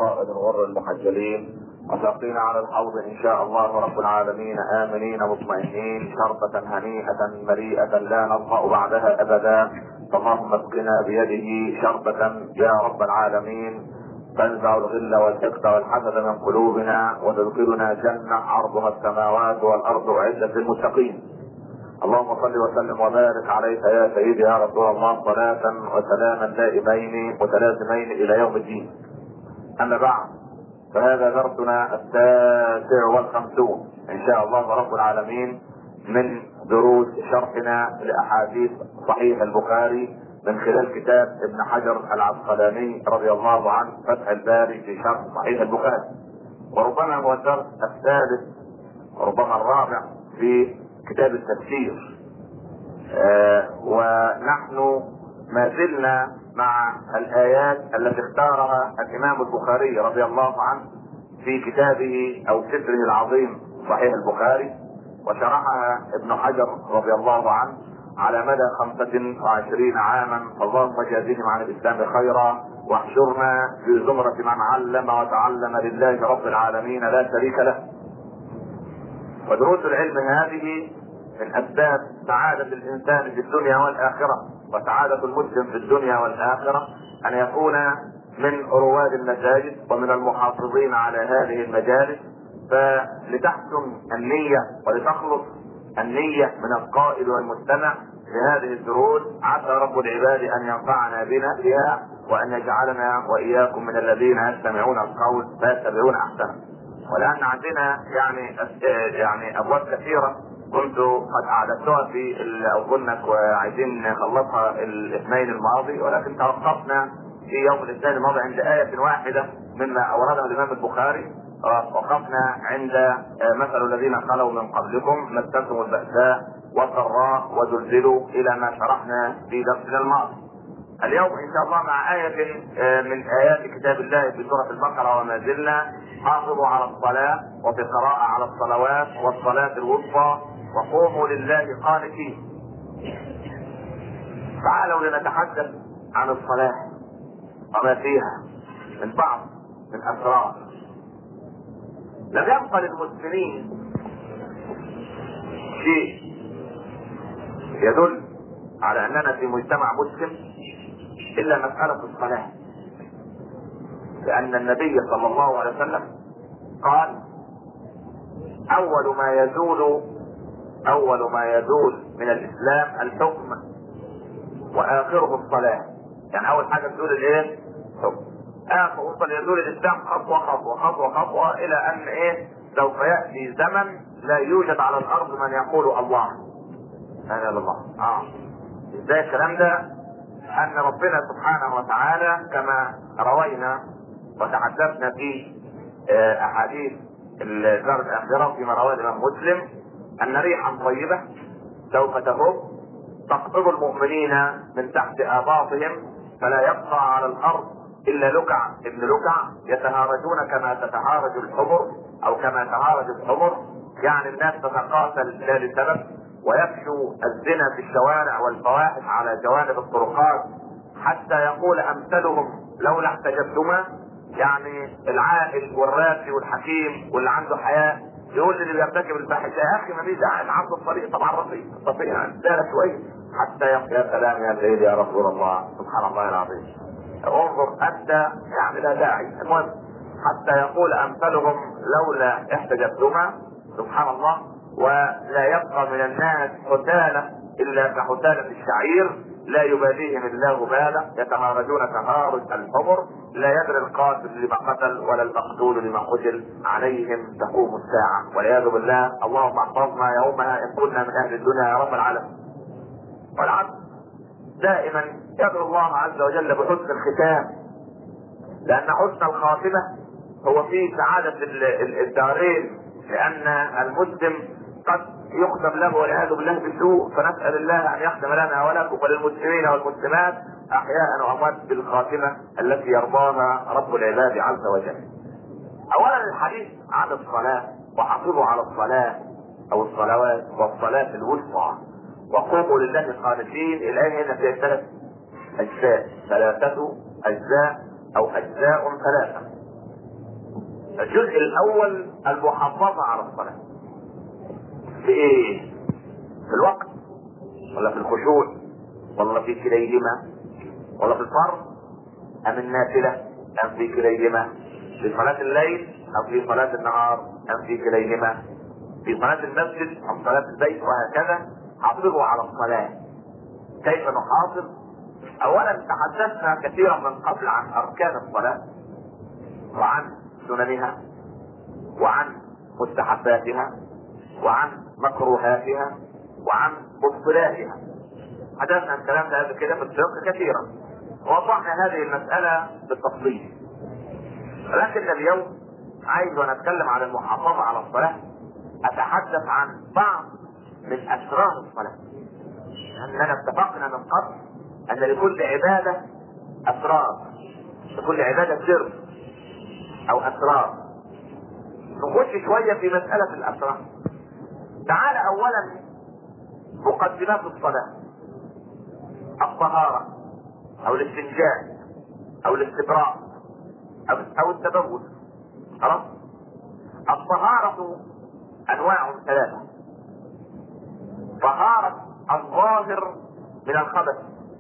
القائد الغر المحجلين وساقينا على الحوض ان شاء الله رب العالمين امنين مطمئنين شربة هنيئة مريئة لا نظمأ بعدها ابدا. اللهم اسقنا بيده شربة يا رب العالمين تنزع الغل والحقد والحسد من قلوبنا وتدخلنا جنة عرضها السماوات والارض اعدت للمتقين. اللهم صل وسلم وبارك عليك يا سيدي يا رسول الله صلاة وسلاما دائمين متلازمين الى يوم الدين. اما بعد، فهذا درسنا 59 ان شاء الله رب العالمين من دروس شرحنا لاحاديث صحيح البخاري من خلال كتاب ابن حجر العسقلاني رضي الله عنه فتح الباري في شرح صحيح البخاري، وربما هو الدرس الثالث وربما الرابع في كتاب التفسير. ونحن ما زلنا مع الآيات التي اختارها الإمام البخاري رضي الله عنه في كتابه أو سفره العظيم صحيح البخاري، وشرحها ابن حجر رضي الله عنه على مدى 25 عاما. اللهم جازهم عن الإسلام خيرا واحشرنا في زمرة من علم وتعلم لله رب العالمين لا شريك له. ودروس العلم هذه من اسباب سعادة الانسان في الدنيا والاخرة، وسعادة المسلم في الدنيا والاخرة ان يكون من رواد المساجد ومن المحافظين على هذه المجالس. فلتحسن النية ولتخلص النية من القائد والمستمع لهذه الدروس، عسى رب العباد ان ينفعنا بها وان يجعلنا واياكم من الذين يستمعون القول فيتبعون احسنه. ولان عندنا يعني ابواب كثيره كنت قد اعددتها في او كنا عايزين نخلصها الاثنين الماضي، ولكن توقفنا في يوم الاثنين الماضي عند آية واحدة مما اوردها الامام البخاري. وقفنا عند مثل الذين خلوا من قبلكم مستهم البأساء والضراء وزلزلوا الى ما شرحنا في درسنا الماضي. اليوم ان شاء الله مع آية من آيات كتاب الله في سورة البقرة، وما زلنا حافظوا على الصلاة، وفي قراءة على الصلوات والصلاة الوسطى وقوموا لله قانتين. تعالوا لنتحدث عن الصلاة وما فيها من بعض من أسرار. لم يبقى للمسلمين شيء يدل على أننا في مجتمع مسلم إلا مسألة الصلاة، لأن النبي صلى الله عليه وسلم قال أول ما يزول من الإسلام الحكم وآخره الصلاة. يعني أول حاجة تزول الإيه؟ الحكم. آخر يزول الإسلام خطوة خطوة خطوة خطوة إلى أن سوف يأتي زمن لا يوجد على الأرض من يقول الله لا إله إلا الله. إزاي الكلام ده؟ أن ربنا سبحانه وتعالى كما روينا وتحدثنا في أحاديث الدار الآخرة فيما رواه الإمام مسلم أن ريحا طيبة سوف تهب تقبض المؤمنين من تحت آباطهم، فلا يبقى على الأرض إلا لكع ابن لكع يتهارجون كما تتهارج الحمر أو كما تهارج الحمر. يعني الناس تتقاتل لا لسبب، ويفشو الزنا في الشوارع والفواحش على جوانب الطرقات، حتى يقول أمثلهم لولا احتجبتما. يعني العاقل والراسي والحكيم واللي عنده حياء يقول اللي بيرتكب الفاحشه يا اخي ما فيش داعي عنده الطريق طبعا رفيق دار شويه حتى يا سلام يا سيدي يا رسول الله سبحان الله العظيم انظر انت يعني لا داعي. المهم حتى يقول امثلهم لولا احتجبتما سبحان الله. ولا يبقى من الناس حتالة الا كحتالة الشعير لا يباليهم الله بالا يتهارجون تهارج الحمر لا يدري القاتل لما قتل ولا المقتول لما قتل عليهم تقوم الساعة والعياذ بالله. اللهم احفظنا يومها ان كنا من اهل الدنيا يا رب العالمين. والعبد دائما يدعو الله عز وجل بحسن الختام، لان حسن الخاتمة هو في سعادة الدارين، لان المسلم قد يختم له والعياذ بالله بسوء، فنسأل الله ان يختم لنا ولكم وللمسلمين والمسلمات احياء واموات بالخاتمة التي يرضاها رب العباد عز وجل. اولا الحديث عن الصلاة وحافظوا على الصلاة او الصلوات والصلاة الوسطى وقوموا لله قانتين. الايه هنا فيها ثلاثة اجزاء او اجزاء ثلاثة. الجزء الاول المحافظة على الصلاة. في ايه؟ في الوقت ولا في الخشوع ولا في كليهما ولا في الفرض ام النافلة ام في كليهما؟ في صلاة الليل ام في صلاة النهار ام في كليهما؟ في صلاة المسجد ام صلاة البيت؟ وهكذا. حافظوا على الصلاة. كيف نحافظ؟ اولا تحدثنا كثيرا من قبل عن اركان الصلاة وعن سننها وعن مستحباتها وعن مكروهاتها وعن مبطلاتها. حدثنا عن الكلام ده قبل كده في الفقه كثيرا، ووضحنا هذه المسألة بالتفصيل. لكن اليوم عايز وانا اتكلم عن المحافظة على الصلاة اتحدث عن بعض من اسرار الصلاة. اننا اتفقنا من قبل ان لكل عبادة اسرار، لكل عبادة سر او اسرار. نخش شوية في مسألة الاسرار. تعال اولا مقدمات الصلاة: الطهارة او الاستنجاء او الاستبراء او التبول. خلاص. الطهارة انواع ثلاثة: طهارة الظاهر من الخبث،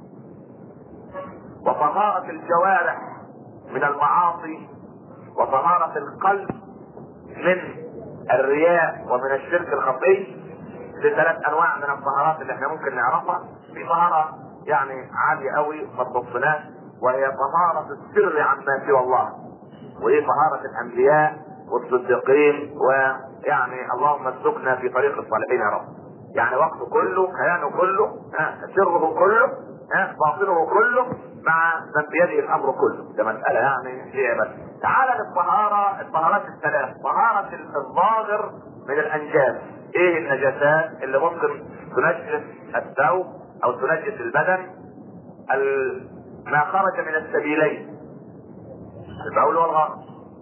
وطهارة الجوارح من المعاصي، وطهارة القلب من الرياء ومن الشرك الخفي. لثلاث انواع من الطهارات اللي احنا ممكن نعرفها. في طهارة يعني عالية قوي ما تبصناش، وهي طهارة السر عما سوى الله، وهي طهارة الانبياء والصديقين، ويعني اللهم اسلكنا في طريق الصالحين يا رب. يعني وقته كله، كيانه كله، سره كله، باطنه كله، مع من بيده الامر كله. ده مسألة يعني في عبادة. تعال للطهارة، الطهارات الثلاث: طهارة الظاهر من الانجاس. ايه النجاسات اللي ممكن تنجس الثوب او تنجس البدن؟ ما خرج من السبيلين: البول والغائط.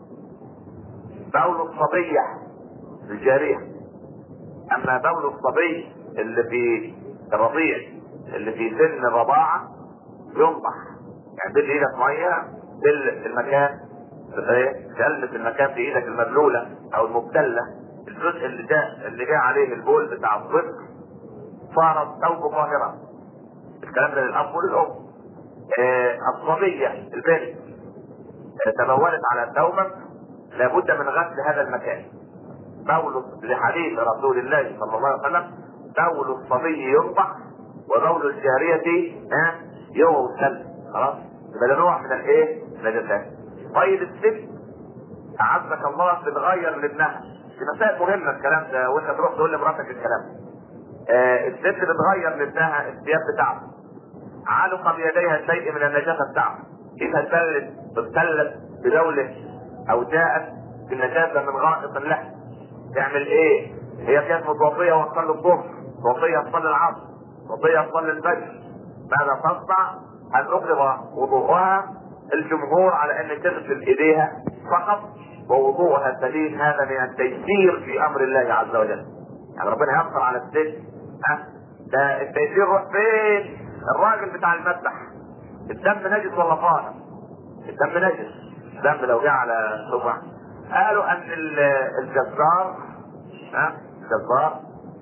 بول الصبية الجارية. اما بول الصبي اللي في الرضيع اللي في سن الرضاعة ينضح. يعني تدي ايدك مية تلمس المكان، تلمس المكان في ايدك المبلولة او المبتلة، الجزء اللي جاء عليه البول بتاع الطفل صار الثوب طاهرا. الكلام ده للاب وللام. الصبية البنت تبولت على ثوبك لابد من غسل هذا المكان. بول لحديث رسول الله صلى الله عليه وسلم: بول الصبي ينضح وبول الجارية يغسل. خلاص. يبقى ده نوع من الايه؟ النجاسات. طيب الست اعزك الله بتغير لابنها، دي مسائل مهمه الكلام ده، وانت تروح تقول لمراتك الكلام ده. الست بتغير لابنها الثياب بتاعته، علق بيديها شيء من النجاسه بتاعته، اذا ابتلت بدوله او جاءت بالنجاسه من غائط له، تعمل ايه؟ هي كانت متوضيه وتصلي الظهر، متوضيه تصلي العصر، متوضيه تصلي الفجر، ماذا تصنع؟ ان نقض وضوءها. الجمهور على ان تغسل ايديها فقط ووضوءها سليم. هذا من التيسير في امر الله عز وجل. يعني ربنا يغفر على الست. ده التيسير روح فين؟ الراجل بتاع المذبح الدم نجس ولا طاهر؟ الدم نجس. الدم لو جه على صبع. قالوا ان الجزار الجزار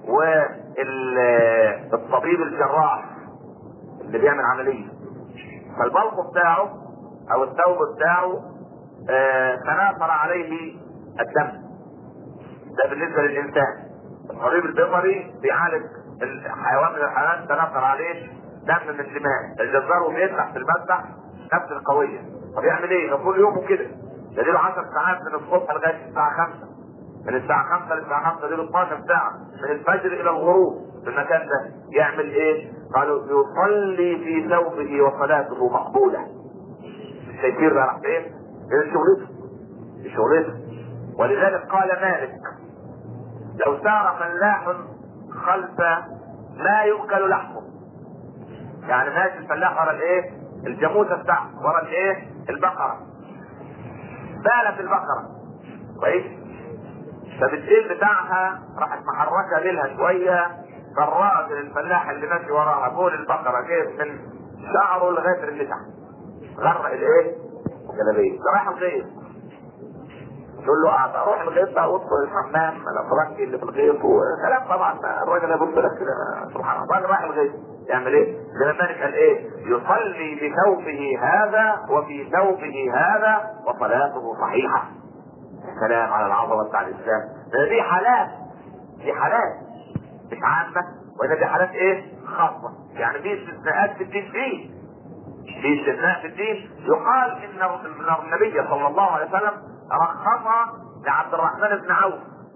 والطبيب الجراح اللي بيعمل عمليه، فالبلق بتاعه او الثوب بتاعه تناثر عليه الدم. ده بالنسبه للانسان. الطبيب البيطري بيعالج الحيوان من الحيوانات تناثر عليه دم من دماء. الجزار وبيفتح في المذبح نفس القويه. طب يعمل ايه؟ كل يوم كده. ده له 10 ساعات من الصبح لغايه الساعه 5، من الساعه 5 للساعه 5 له 12 ساعه، من الفجر الى الغروب في المكان ده. يعمل ايه؟ قالوا يصلي في ثوبه وصلاته مقبوله. التيسير ده راح فين؟ من شغلته. ولذلك قال مالك: لو سار فلاح خلف ما يؤكل لحمه، يعني ماشي الفلاح ورا الايه؟ الجاموسه بتاعته، ورا الايه؟ البقره. بالت البقره كويس، فبالديل بتاعها راحت محركه ليلها شويه، فالراجل الفلاح اللي ماشي وراها بول البقره جايب من شعره لغايه اللي تحت، غرق الايه؟ الجلابيه. ده رايح الغير. تقول له اروح الغيط بقى وادخل الحمام الافرنجي اللي في الغيط وكلام. طبعا الراجل يبص لك كده سبحان الله، الراجل رايح الغيط يعمل ايه؟ زي ما مالك قال ايه؟ يصلي بثوبه هذا وفي ثوبه هذا وصلاته صحيحه. كلام على العظمه بتاع الاسلام. دي حالات، دي حالات مش عامه، ولا دي حالات ايه؟ خاصه. يعني في استثناءات في الدين، في استثناء في الدين. يقال ان النبي صلى الله عليه وسلم رخص لعبد الرحمن بن عوف،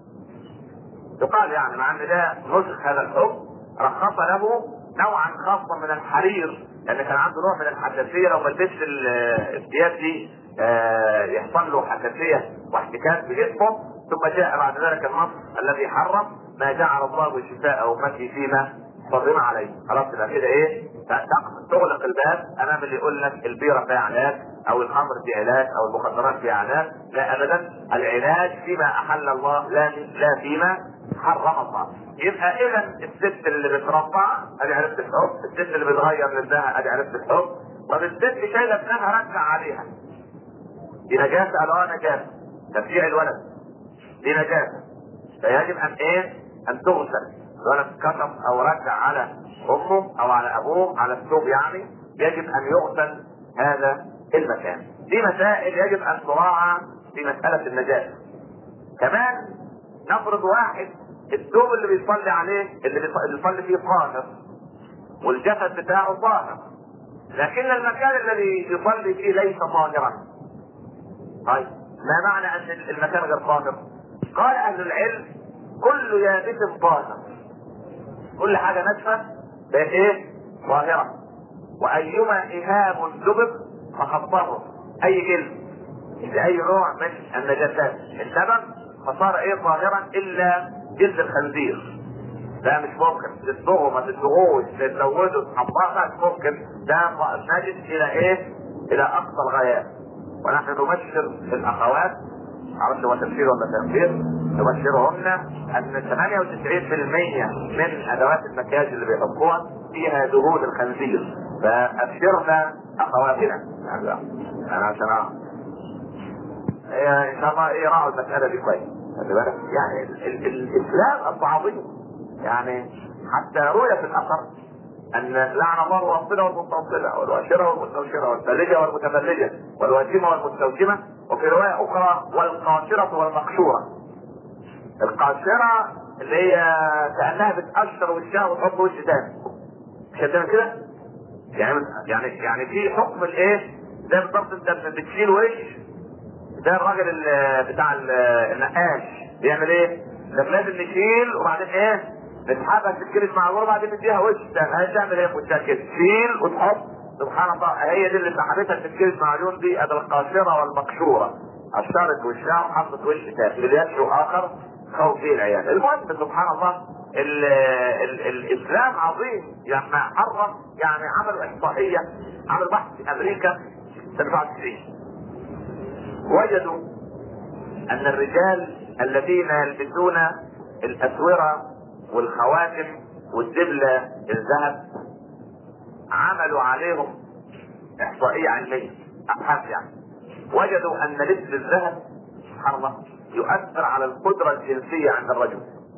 يقال يعني مع ان ده نسخ هذا الحكم، رخص له نوعا خاصا من الحرير، لان كان عنده نوع من الحساسيه، لو ما لبسش الثياب دي يحصل له حساسيه واحتكاك بجسمه. ثم جاء بعد ذلك النص الذي حرم ما جعل الله شفاء امتي فيما حرم عليه. خلاص يبقى كده ايه؟ تغلق الباب امام اللي يقول لك البيره فيها علاج او الخمر فيها علاج او المخدرات فيها علاج. لا ابدا، العلاج فيما احل الله لا فيما حرم الله. يبقى اذا الست اللي بترضع ادي عرفت الحكم، الست اللي بتغير لابنها ادي عرفت الحكم. طب الست شايله ابنها رجع عليها، دي نجاسه؟ قالوا نجاسه. ترجيع الولد دي نجاسه، فيجب ان ايه؟ ان تغسل. الولد كتب او رجع على امه او على ابوه على الثوب، يعني يجب ان يغسل هذا المكان. دي مسائل يجب ان تراعى في مساله النجاسه. كمان نفرض واحد الثوب اللي بيصلي عليه اللي بيصلي فيه طاهر والجسد بتاعه طاهر، لكن المكان الذي يصلي فيه ليس طاهرا. طيب ما معنى ان المكان غير طاهر؟ قال اهل العلم كل يابس طاهر، كل حاجه ناشفه بقت ايه؟ طاهره. وايما اهاب دبر فقد طهر، اي جلد لاي نوع من النجاسات السبب فصار ايه؟ طاهرا، الا جلد الخنزير. ده مش ممكن تصبغه، ما تصبغوش، تزوده، تحطها، مش ممكن. ده نجس الى ايه؟ الى اقصى الغايات. ونحن نبشر الاخوات، معرفش هو تبشير ولا تنفير، نبشرهن ان 98% من ادوات المكياج اللي بيحطوها فيها دهون الخنزير، فابشرنا اخواتنا. انا عشان ان شاء الله يراعوا المساله دي كويس. خلي بالك يعني الاسلام اصل عظيم. يعني حتى روي في الاثر ان لعن الله الواصله والمستوصله والواشره والمستوشره والثلجه والمتثلجه والواجمه والمستوجمه، وفي روايه اخرى والقاشره والمقشوره. القاشره اللي هي كانها بتقشر وشها وتحط وش تاني، مش هتعمل كده؟ يعني في حكم الايه؟ ده بالضبط، انت بتشيل وش. ده الراجل بتاع النقاش بيعمل ايه؟ ده لازم نشيل وبعدين ايه؟ نسحبها تتكرس مع الغرة وبعدين نديها وش تاني. تعمل ايه في وشها كده؟ تشيل وتحط. سبحان الله، هي دي اللي سحبتها تتكرس مع العيون دي ادي القاشرة والمقشورة. قشرت وشها وحطت وش تاني ليشعر اخر خوف فيه العيال. المهم سبحان الله الاسلام عظيم. يعني حرم، يعني عملوا احصائية، عملوا بحث في امريكا سنة 97، وجدوا ان الرجال الذين يلبسون الاسورة والخواتم والدبلة الذهب عملوا عليهم احصائية علمية، ابحاث يعني، وجدوا ان لبس الذهب سبحان الله يؤثر على القدرة الجنسية عند الرجل.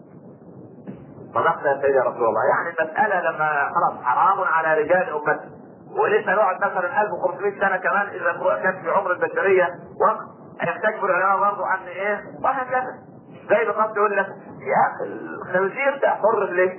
صدقت يا سيدي يا رسول الله. يعني المسألة لما خلاص حرام على رجال امتي، ولسه يقعد مثلا 1500 سنة كمان اذا كان في عمر البشرية وقت هيحتاج العلماء برضه عن ايه؟ وهكذا. زي بالضبط يقول لك يا اخي الخنزير ده حر ليه؟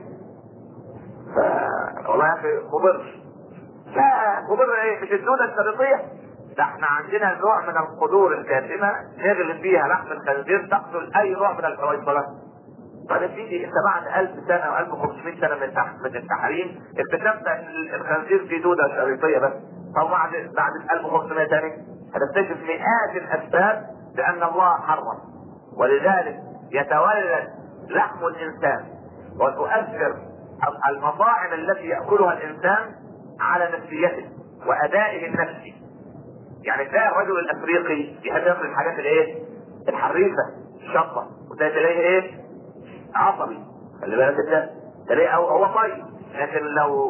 والله يا اخي مضر. لا مضر ايه؟ مش الدودة الشريطية؟ ده احنا عندنا نوع من القدور الكاتمة نغلب بيها لحم الخنزير تقتل اي نوع من الحويصلات. طيب يا سيدي انت بعد 1000 سنة او 1500 سنة من التحريم اكتشفت ان الخنزير فيه دودة شريطية بس. طب بعد 1500 تاني هتكتشف مئات الاسباب لان الله حرم. ولذلك يتولد لحم الانسان وتؤثر المطاعم التي يأكلها الانسان على نفسيته وادائه النفسي. يعني تلاقي الرجل الافريقي يحب ياكل الحاجات الايه؟ الحريفة الشطة، وتلاقيه ايه؟ عصبي. خلي بالك انت تلاقيه هو طيب، لكن لو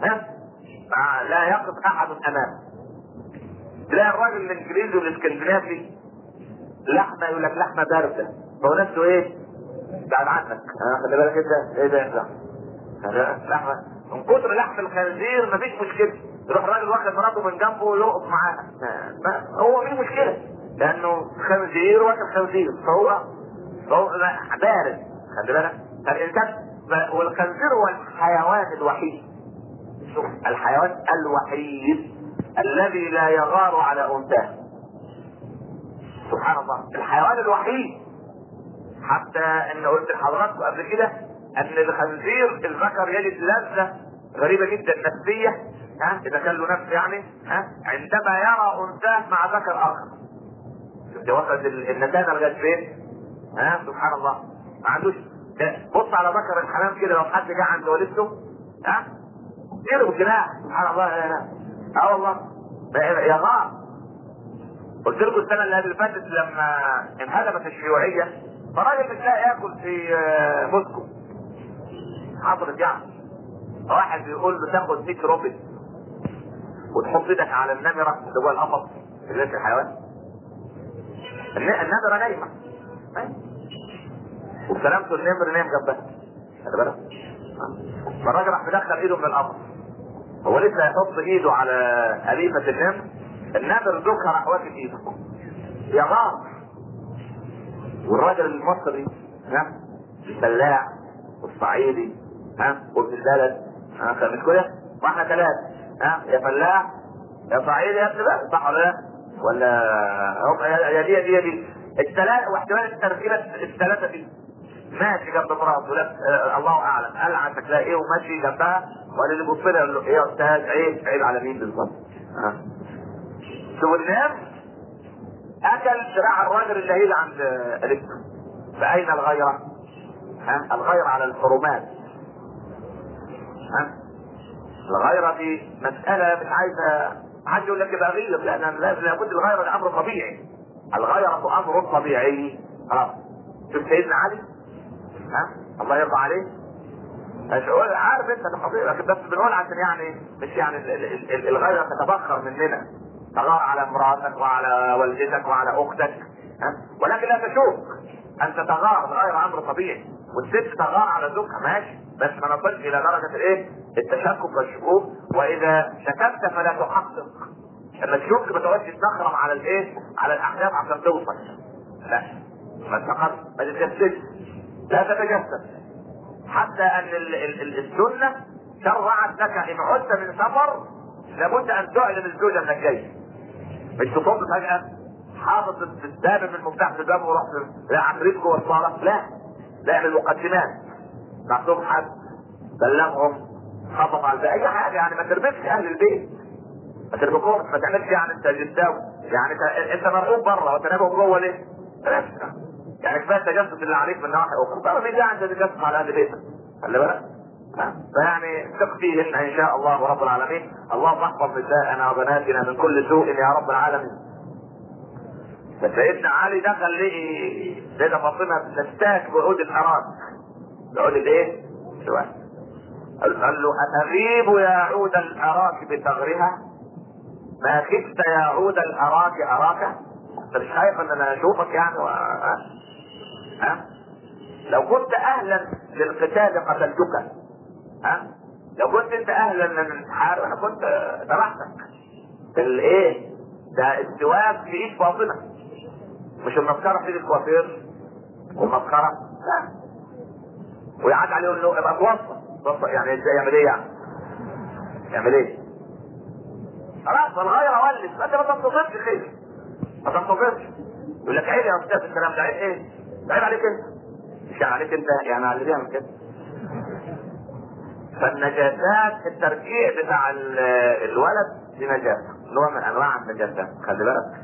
لا يقف احد امامه. تلاقي الراجل الانجليزي والاسكندنافي لحمه يقول لك لحمه بارده، هو نفسه ايه؟ بعد عنك. خلي بالك انت ايه ده؟ لحمه من كتر لحم الخنزير مفيش مشكله، يروح الراجل واخد مراته من جنبه ويقف معاها، هو مفيش مشكله لانه خنزير واكل خنزير، فهو بارد. خلي بالك فالانسان، والخنزير هو الحيوان الوحيد، شوف الحيوان الوحيد الذي لا يغار على انثاه. سبحان الله، الحيوان الوحيد. حتى ان قلت لحضراتكم قبل كده ان الخنزير الذكر يجد لذة غريبة جدا نفسية، اذا كان له نفس يعني، عندما يرى انثاه مع ذكر اخر. شفت وصلت النتانة لغاية فين؟ سبحان الله. ما عندوش. بص على ذكر الحمام كده، لو حد جه عند والدته يضرب الجناح. سبحان الله. والله يغار. قلت لكم السنه اللي فاتت لما انهدمت الشيوعيه، فراجل مش لاقي ياكل في موسكو، حضرت يعني، واحد بيقول له تاخد 100 روبل وتحط ايدك على النمره اللي جوه القفص اللي في الحيوان. النمره نايمه وسلامته النمر نايم جنبها، خلي بالك. فالراجل راح مدخل ايده من القفص، هو لسه هيحط ايده على أليفة النمر ذكر راح واخد ايده يا غار. والراجل المصري الفلاح والصعيدي وابن البلد مش كده؟ واحنا ثلاثة يا فلاح يا صعيدي يا ابن بلد، صح ولا يا دي الثلاثة، واحتمال التركيبة الثلاثة دي ماشي جنب مراته، لا الله اعلم قال عن شكلها ايه وماشي جنبها، ولا اللي بيبص لها يقول له ايه يا استاذ عيب على مين بالظبط؟ شوف الناس اكل ذراع الراجل اللي هي عند الابن. فاين الغيرة؟ الغيرة على الحرمات. الغيرة دي مسألة مش عايزة حد يقول لك يبقى غير، لان لابد الغيرة ده امر طبيعي. الغيرة امر طبيعي. شوف سيدنا علي الله يرضى عليه، عارف انت القضيه، لكن بس بنقول عشان يعني مش يعني الغيره تتبخر مننا، تغار على مراتك وعلى والدتك وعلى اختك، ولكن لا تشوف انت تغار. الغيره امر طبيعي، والست تغار على زوجها ماشي، بس ما نصلش الى درجه الايه؟ التشكك والشكوك. واذا شككت فلا تحقق، لما تشك ما تقعدش تنخرم على الايه؟ على الاحداث عشان توصل. لا ما تفكرش، ما تتجسسش، لا تتجسس. حتى ان السنة شرعت لك ان عدت من سفر لابد ان تعلم الزوجة انك جاي، مش تقوم فجأة حاطط الدابة من المفتاح في الباب ورحت عفريت جوه الصالة. لا اعمل مقدمات، مكتوب حد بلغهم، خبط على اي حاجة يعني، ما تربكش اهل البيت، ما تربكهمش، ما تعملش يعني انت جداوي يعني، انت مرغوب بره وتنابهم جوه ليه؟ يعني كفايه التجسس اللي عليك من ناحيه اخرى، طبعا في داعي انت تتجسس على اهل بيتك، خلي بالك. فيعني ثق فيهن ان شاء الله رب العالمين. اللهم احفظ نساءنا وبناتنا من كل سوء يا رب العالمين. فسيدنا علي دخل ليه سيدة فاطمه تستاك بعود الاراك، بعود الايه؟ قال له اتغيب يا عود الاراك بثغرها؟ ما خفت يا عود الاراك اراك؟ انت مش خايف ان انا اشوفك يعني لو كنت اهلا للقتال قتلتك، لو كنت انت اهلا للحرب انا كنت ذبحتك. الايه ده؟ السواك في ايد فاطمه، مش المسكره في ايد الكوافير والمسكره لا. ويعاد عليه يقول له ابقى توصل يعني ازاي؟ يعمل ايه يعني؟ يعمل ايه؟ خلاص الغيره ولت، فانت ما تنتظرش خير، ما تنتظرش. يقول لك عيب يا استاذ الكلام ده، عيب ايه؟ عيب عليك انت، مش عليك انت يعني، على اللي بيعمل كده. فالنجاسات الترجيع بتاع الولد دي نجاسه، نوع من انواع النجاسات، خلي بالك.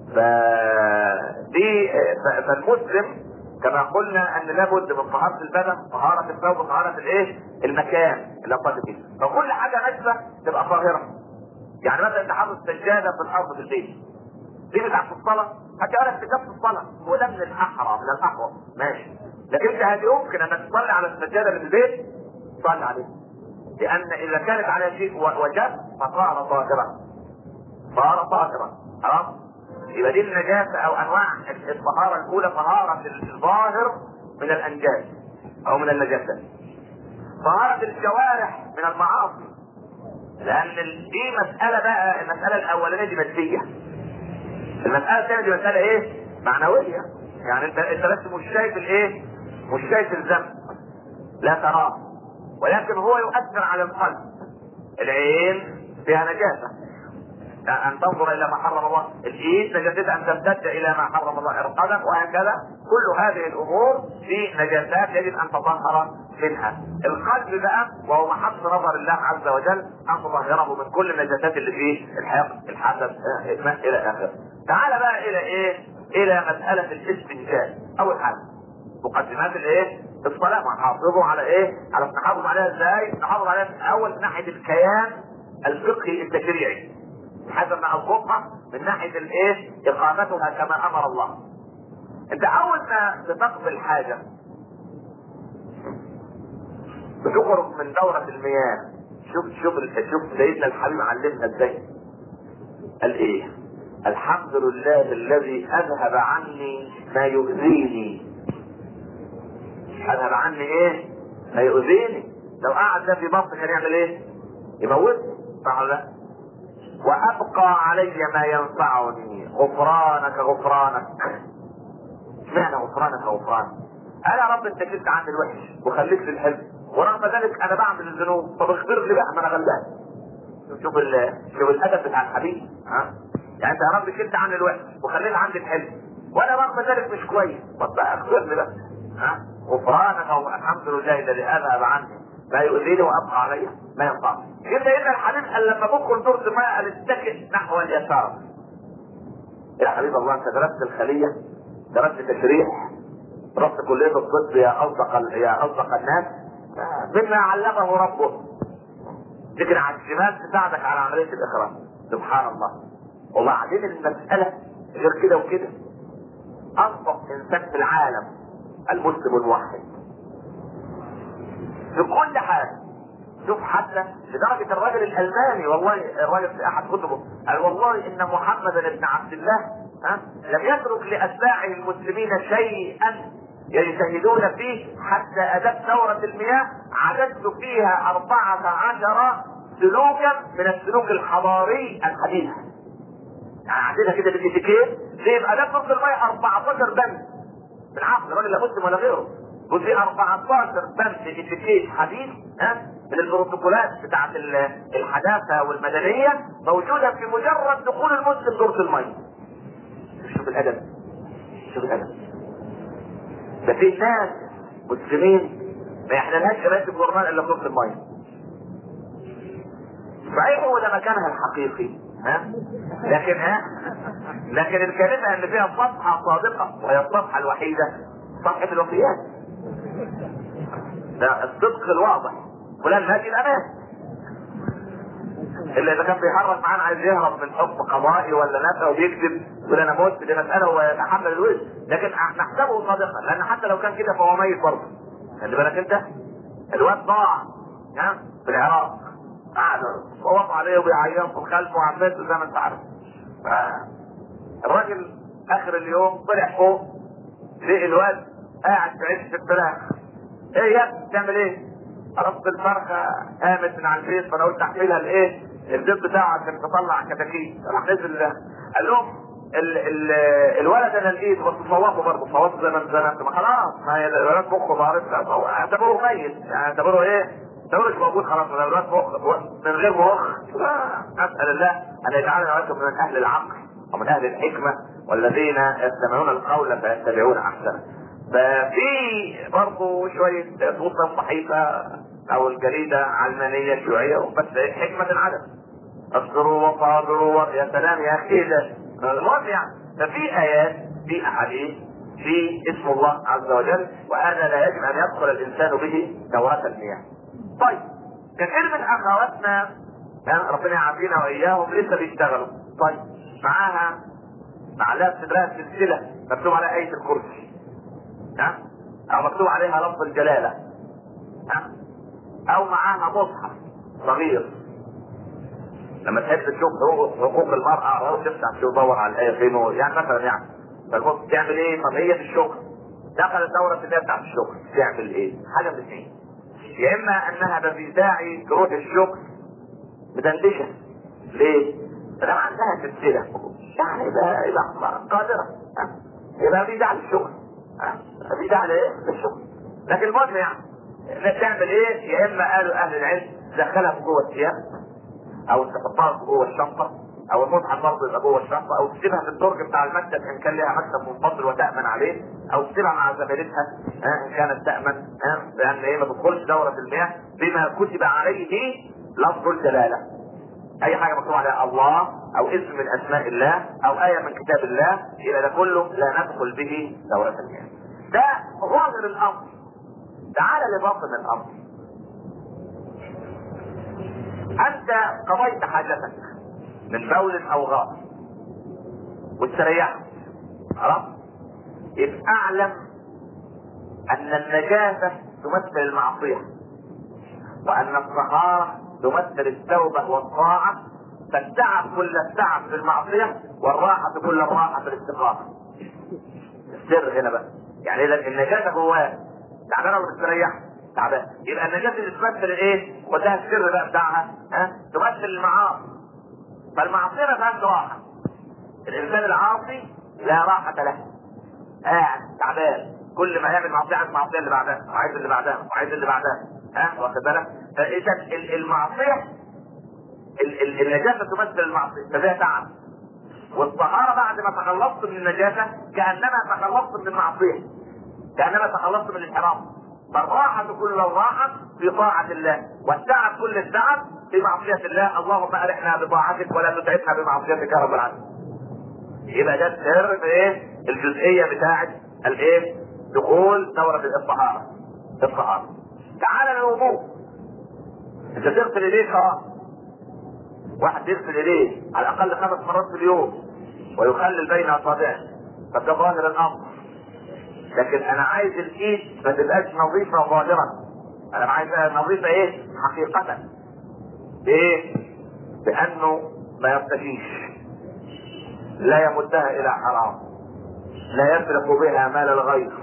فالمسلم كما قلنا ان لابد من طهارة البدن، طهارة الثوب، طهارة الايه؟ المكان اللي قد فيه. فكل حاجة نجسة تبقى طاهرة. يعني مثلا انت حاطط سجادة في الارض في البيت، دي بتاعت الصلاة، هتقولك تجاب الصلاة، وده من الاحرى من الاحرى ماشي، لكن انت هل يمكن انك تصلي على السجادة اللي في البيت؟ صلي عليها، لان اذا كانت على شيء وجب فصار طاهرا، صار طاهرا. خلاص يبقى دي النجاسة او انواع الطهارة الاولى طهارة الظاهر من الانجاس او من النجاسات. طهارة الجوارح من المعاصي، لان دي مسألة بقى، المسألة الاولانية دي مادية، المسألة الثانية دي مسألة ايه؟ معنوية. يعني انت بس مش شايف الايه؟ مش شايف الذنب، لا تراه، ولكن هو يؤثر على القلب. العين فيها نجاسة ان تنظر الى ما حرم الله، الايد نجاستها ان تمتد الى ما حرم الله، القدم، وهكذا. كل هذه الامور في نجاسات يجب ان تطهر منها. القلب بقى وهو محط نظر الله عز وجل ان تطهره من كل النجاسات اللي فيه، الحقد، الحسد، الى اخره. تعال بقى الى ايه؟ الى مسألة الاستنجاء. اول حاجة مقدمات الايه؟ الصلاة. نحافظوا على ايه؟ على نحافظ عليها ازاي؟ نحافظ عليها من اول من ناحية الكيان الفقهي التشريعي، حسب ما اظبطها من ناحية الايه؟ اقامتها كما امر الله. انت اول ما بتقبل حاجة بتخرج من دورة المياه. شوف سيدنا الحبيب علمنا ازاي. قال ايه؟ الحمد لله الذي اذهب عني ما يؤذيني. اذهب عني ايه؟ ما يؤذيني. لو قعد ده في بطن كان يعمل ايه؟ يموتني، صح ولا لا؟ وابقى علي ما ينفعني. غفرانك غفرانك. اشمعنى غفرانك غفرانك؟ انا يا رب انت كنت عني الوحش وخليت لي الحلم، ورغم ذلك انا بعمل الذنوب، طب اغفر لي بقى ما انا غلبان. شوف الادب بتاع الحبيب. ها؟ يعني انت يا رب كنت عني الوحش وخليت عندي الحلم، وانا رغم ذلك مش كويس، طب بقى اغفر لي بقى. ها؟ غفرانك والحمد لله الذي اذهب عني ما يؤذيني وابقى علي ما ينفعني. يبقى ان الحبيب قال لما بدخل دورة الماء قال اتجه نحو اليسار. يا حبيب الله انت درست الخلية، درست تشريح، درست كلية الطب، يا اصدق الناس، مما علمه ربه. لكن على الشمال تساعدك على عملية الاخراج. سبحان الله. وبعدين المسألة غير كده وكده. اصدق انسان في العالم المسلم الموحد في كل حاجة. شوف حتى لدرجة الراجل الألماني، والله الراجل في أحد كتبه قال والله إن محمدا بن عبد الله لم يترك لأتباعه المسلمين شيئا يجتهدون فيه حتى أدت ثورة المياه عددت فيها 14 سلوكا من السلوك الحضاري الحديث. يعني عندنا كده بالاتيكيت زي يبقى ده فرق المياه 14 بند بالعقل، الراجل لا مسلم ولا غيره. وفي 14 بند اتيكيت حديث من البروتوكولات بتاعت الحداثة والمدنية موجودة في مجرد دخول المسلم دورة المية. شوف الأدب، شوف الأدب. ده في ناس مسلمين ما يحللهاش قراية القرآن إلا دورة المية. صحيح هو ده مكانها الحقيقي، لكن الكلمة اللي فيها صفحة صادقة وهي الصفحة الوحيدة صفحة الوفيات. ده الصدق الواضح. فلان ماشي الأمان اللي اذا كان بيهرب معانا عايز يهرب من حكم قضائي ولا نفسه وبيكذب يقول انا موت، دي مساله ويتحمل الوزن، لكن نحسبه صادقا لان حتى لو كان كده فهو ميت برضه. خلي بالك انت الواد ضاع في العراق، قاعد وقف عليه وبيعيط خلفه وعمته زي ما انت عارف. الراجل اخر اليوم طلع فوق لقي الواد قاعد في عش الفراخ. ايه يا ابني بتعمل ايه؟ ربط الفرخه قامت من على البيت فانا قلت احملها لايه؟ البيت بتاعه عشان تطلع كتاكيت. راح نزل قال لهم الولد انا لقيته بس صوته برضه صوته زي ما انت ما خلاص ما هي الولد مخه ظهرت اعتبروه ميت، يعني اعتبروه ايه؟ اعتبروه مش موجود خلاص. الولد مخ من غير مخ. اسال الله ان يجعلنا وانتم من اهل العقل ومن اهل الحكمه والذين يستمعون القول فيتبعون احسنه. ففي برضه شويه توصل صحيفه او الجريده علمانيه شيوعيه بس حكمه العدم اصبروا وصابروا يا سلام يا اخي ده المهم يعني. ففي ايات في احاديث في اسم الله عز وجل وهذا لا يجب ان يدخل الانسان به دورة المياه. طيب كثير من اخواتنا ربنا يعافينا واياهم لسه بيشتغلوا، طيب معاها معلقه صدرها سلسله مكتوب عليها ايه الكرسي او مكتوب عليها لفظ الجلاله او معاها مصحف صغير لما تحب تشوف حقوق المرأة او تفتح تدور على الآية فين، يعني مثلا يعني فالمفروض تعمل ايه؟ طب هي في الشغل دخل الدورة اللي هي بتاعت الشغل تعمل ايه؟ حاجة من اثنين، يا اما انها ما في داعي تروح الشغل مدندشة. ليه؟ لما عندها سلسلة يعني يبقى قادرة يبقى في داعي للشغل، في داعي للشغل. لكن المهم يعني تعمل ايه؟ يا اما قالوا اهل العلم دخلها في جوه الثياب او تحطها في جوه الشنطه، او المصحف برضه يبقى جوه الشنطه، او تسيبها في الدرج بتاع المكتب ان كان لها مكتب منفصل وتامن عليه، او تسيبها مع زميلتها ان كانت تامن لان ايه ما تدخلش دوره المياه بما كتب عليه لفظ الجلاله. اي حاجه مكتوب عليها الله او اسم من اسماء الله او ايه من كتاب الله يبقى ده كله لا ندخل به دوره المياه. ده ظاهر الامر. تعال لباطن الامر. انت قضيت حاجتك من بول او غائط واستريحت خلاص، يبقى اعلم ان النجاسه تمثل المعصيه، وان الطهاره تمثل التوبه والطاعه، فالتعب كل التعب في المعصيه والراحه كل الراحه في الاستقامه. السر هنا بقى يعني اذا النجاسه جواه تعبان ولا مستريح؟ تعبان. يبقى النجاسه اللي تمثل الايه؟ وده السر بقى بتاعها تمثل المعاصي. فالمعصيه ما فيهاش راحه. الانسان العاصي لا راحه له، قاعد تعبان كل ما يعمل معصيه عايز المعصيه اللي بعدها وعايز اللي بعدها وعايز اللي بعدها واخد بالك؟ فاذا المعصيه النجاسه تمثل المعصيه ففيها تعب، والطهاره بعد ما تخلصت من النجاسه كانما تخلصت من المعصيه، كانما تخلصت من الحرام. فالراحه كل الراحه في طاعه الله، والتعب كل التعب في معصيه الله. اللهم ارحنا بطاعتك ولا تتعبنا بمعصيتك يا رب العالمين. يبقى ده السر في ايه؟ الجزئيه بتاعت الايه؟ دخول دوره الطهاره. الطهاره. تعال للوضوء. انت تغسل ايديك واحد يغسل ايديه على الاقل 5 مرات في اليوم ويخلل بين اصابعه، فده ظاهر الامر. لكن انا عايز الايد ما تبقاش نظيفه ظاهرا، انا عايزها نظيفه ايه؟ حقيقه. ايه؟ بانه ما يرتشيش، لا يمدها الى حرام، لا يسرق بها مال الغير،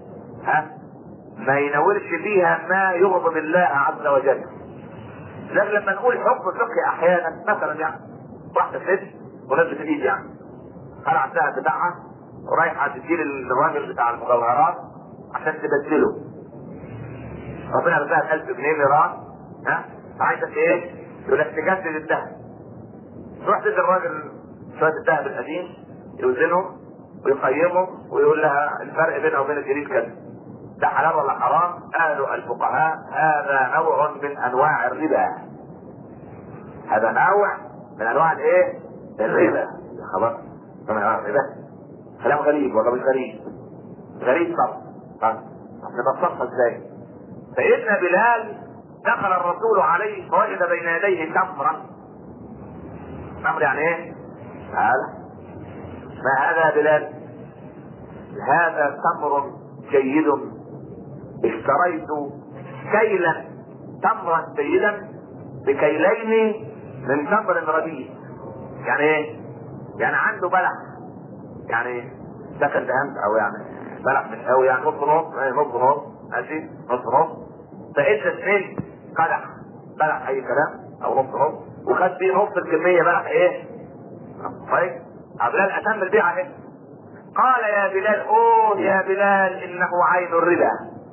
ما ينولش فيها ما يغضب الله عز وجل. لكن لما نقول حكم فقهي احيانا مثلا يعني واحده ست ونزلت الايد يعني خلع الذهب بتاعها ورايحه تدير الراجل بتاع المجوهرات عشان تبدله، ربنا رزقها 1000 جنيه ميراث، عايزه ايه؟ يقول لك تجدد الذهب. تروح تدي الراجل شويه الذهب القديم يوزنه ويقيمه ويقول لها الفرق بينه وبين الجديد كذا، ده حلال ولا حرام؟ قالوا الفقهاء هذا نوع من انواع الربا. هذا نوع من انواع الايه؟ الربا. خلاص من انواع الربا. كلام غريب ولا مش غريب؟ غريب طبعا. نبسطها ازاي؟ سيدنا بلال دخل الرسول عليه فوجد بين يديه تمرا. تمر يعني ايه؟ هذا ما هذا بلال؟ هذا تمر جيد اشتريت كيلا تمرا جيدا بكيلين من تمر رديء. يعني ايه؟ يعني عنده بلح، يعني سكن دهنت او يعني بلح مش قوي، يعني نص نص ماشي نص فادى 2 قدح بلح اي كلام او نص وخد فيه نص الكميه بلح ايه؟ طيب بلال اتم البيعه ايه؟ قال يا بلال اوه يا بلال انه عين الربا،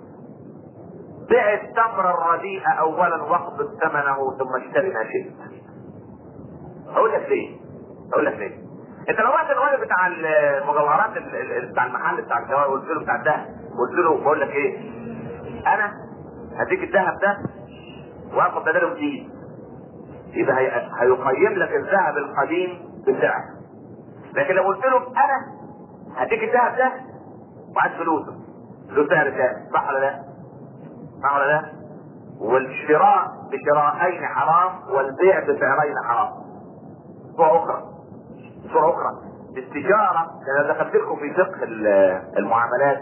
بع التمر الرديء اولا واقبض ثمنه ثم اشتري ما شئت. اقول لك ليه؟ انت لو رحت الراجل بتاع المجوهرات بتاع المحل بتاع الجواهر قلت له بتاع الذهب قلت له بقول لك ايه؟ انا هديك الذهب ده واخد بداله جديد، يبقى هيقيم لك الذهب القديم بسعر. لكن لو قلت له انا هديك الذهب ده وعايز فلوسه سعر كام؟ صح ولا لا؟ صح ولا لا؟ والشراء بشراءين حرام والبيع بسعرين حرام. صورة أخرى التجارة أنا دخلت لكم في فقه المعاملات،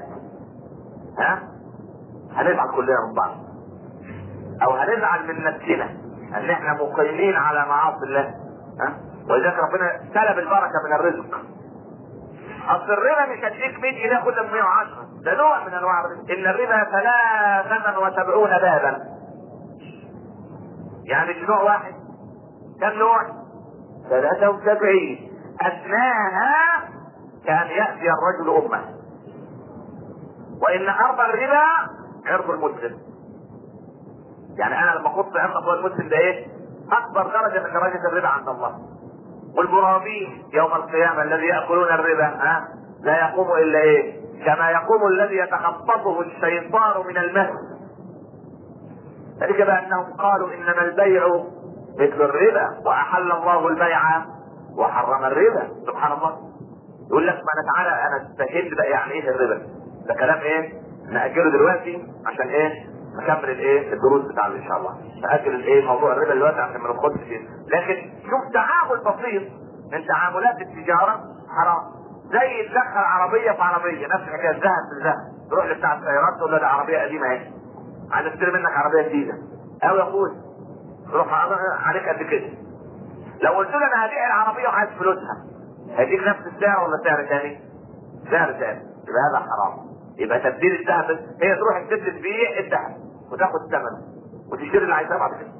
هنزعل كلنا من بعض أو هنزعل من نفسنا أن احنا مقيمين على معاصي الله ولذلك ربنا سلب البركه من الرزق. اصل الربا مش هتديك 100 جنيه كل 110، ده نوع من انواع الرزق. ان الربا 73 بابا، يعني مش نوع واحد، كم نوع؟ 73. ادناها كان ياتي الرجل امه. وان ارض الربا عرض المسلم. يعني انا لما اخط عرض ابو المسلم ده ايه؟ اكبر درجه من درجات الربا عند الله. والمرابين يوم القيامه الذي ياكلون الربا لا يقوم الا ايه؟ كما يقوم الذي يتخبطه الشيطان من المس. ذلك بانهم قالوا انما البيع مثل الربا واحل الله البيع وحرم الربا. سبحان الله. يقول لك ما تعالى انا استهل بقى يعني ايه الربا. ده كلام ايه؟ ناجله دلوقتي عشان ايه؟ نكمل الايه؟ الدروس بتاعنا ان شاء الله. ناجل الايه؟ موضوع الربا دلوقتي عشان ما ندخلش فيه. لكن شوف تعامل بسيط من تعاملات التجاره حرام. زي تدخل عربيه في عربيه، نفس الحكايه، ذهب بالذهب. تروح لبتاع السيارات تقول له ده عربيه قديمه اهي، عايز اشتري منك عربيه جديده. او يا اخوي تروح عليك قد كده. لو قلت له انا هبيع العربيه وعايز فلوسها، هيديك نفس السعر ولا سعر ثاني؟ سعر ثاني. يبقى هذا حرام. يبقى تبديل الذهب، هي تروح تبيع الذهب وتاخد ثمنه وتشتري اللي عايزاه بعد كده.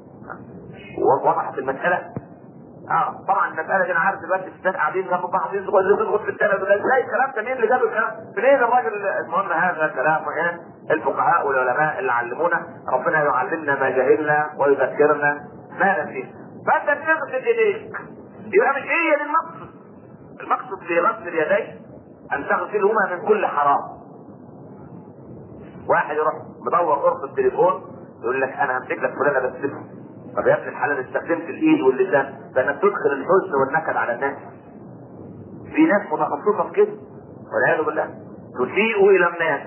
وضحت المساله؟ طبعا المساله دي انا عارف دلوقتي الستات قاعدين جنب بعض يدخل في الثمن. ازاي الكلام ده؟ مين اللي جاب الكلام؟ منين الراجل؟ المهم هذا كلام الفقهاء والعلماء اللي علمونا. ربنا يعلمنا ما جهلنا ويذكرنا ما نسينا. فانت بتغسل ايديك، يبقى مش هي دي المقصد. المقصد في غسل اليدين ان تغسلهما من كل حرام. واحد يروح مدور قرص التليفون يقول لك انا همسك لك فلانه بسلكها. طب يا ابن الحلال استخدمت الايد واللسان، ده انك تدخل الحزن والنكد على الناس. في ناس متخصصه في كده والعياذ بالله تسيء الى الناس.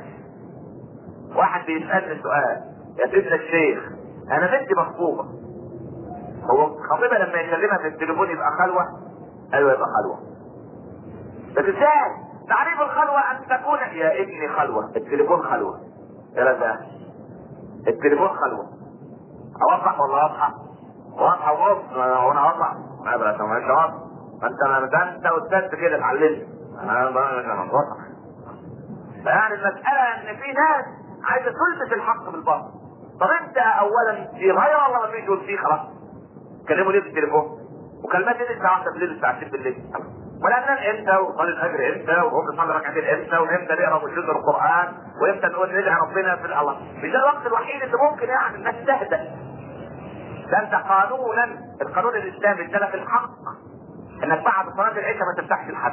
واحد بيسالني سؤال، يا سيدنا الشيخ انا بنتي مخطوبه، هو الخطيبه لما يكلمها في التليفون يبقى خلوه؟ ايوه يبقى خلوه. بس ازاي؟ تعريف الخلوه ان تكون يا ابني خلوه، التليفون خلوه. ايه ده؟ التليفون خلوه. اوضح ولا واضحه؟ واضحه ونص وانا اوضح؟ لا بقى انت مش واضح. انت استاذ كده اتعلمت. انا واضح. فيعني المساله ان في ناس عايزه تلبس الحق بالباطل. طب انت اولا في غير ولا ما فيش؟ قول فيه خلاص. كلموا ليه في التليفون؟ وكلمات دي الساعه 1 بالليل الساعه 2 بالليل. ولا ننام امتى وصلي الفجر امتى وهم صلي ركعتين امتى وامتى نقرا وجزء القران وامتى نقول ندعي ربنا في الله. مش ده الوقت الوحيد اللي ممكن يعني الناس تهدى. ده انت قانونا القانون الاسلامي ادالك الحق انك بعد صلاه العشاء ما تفتحش لحد.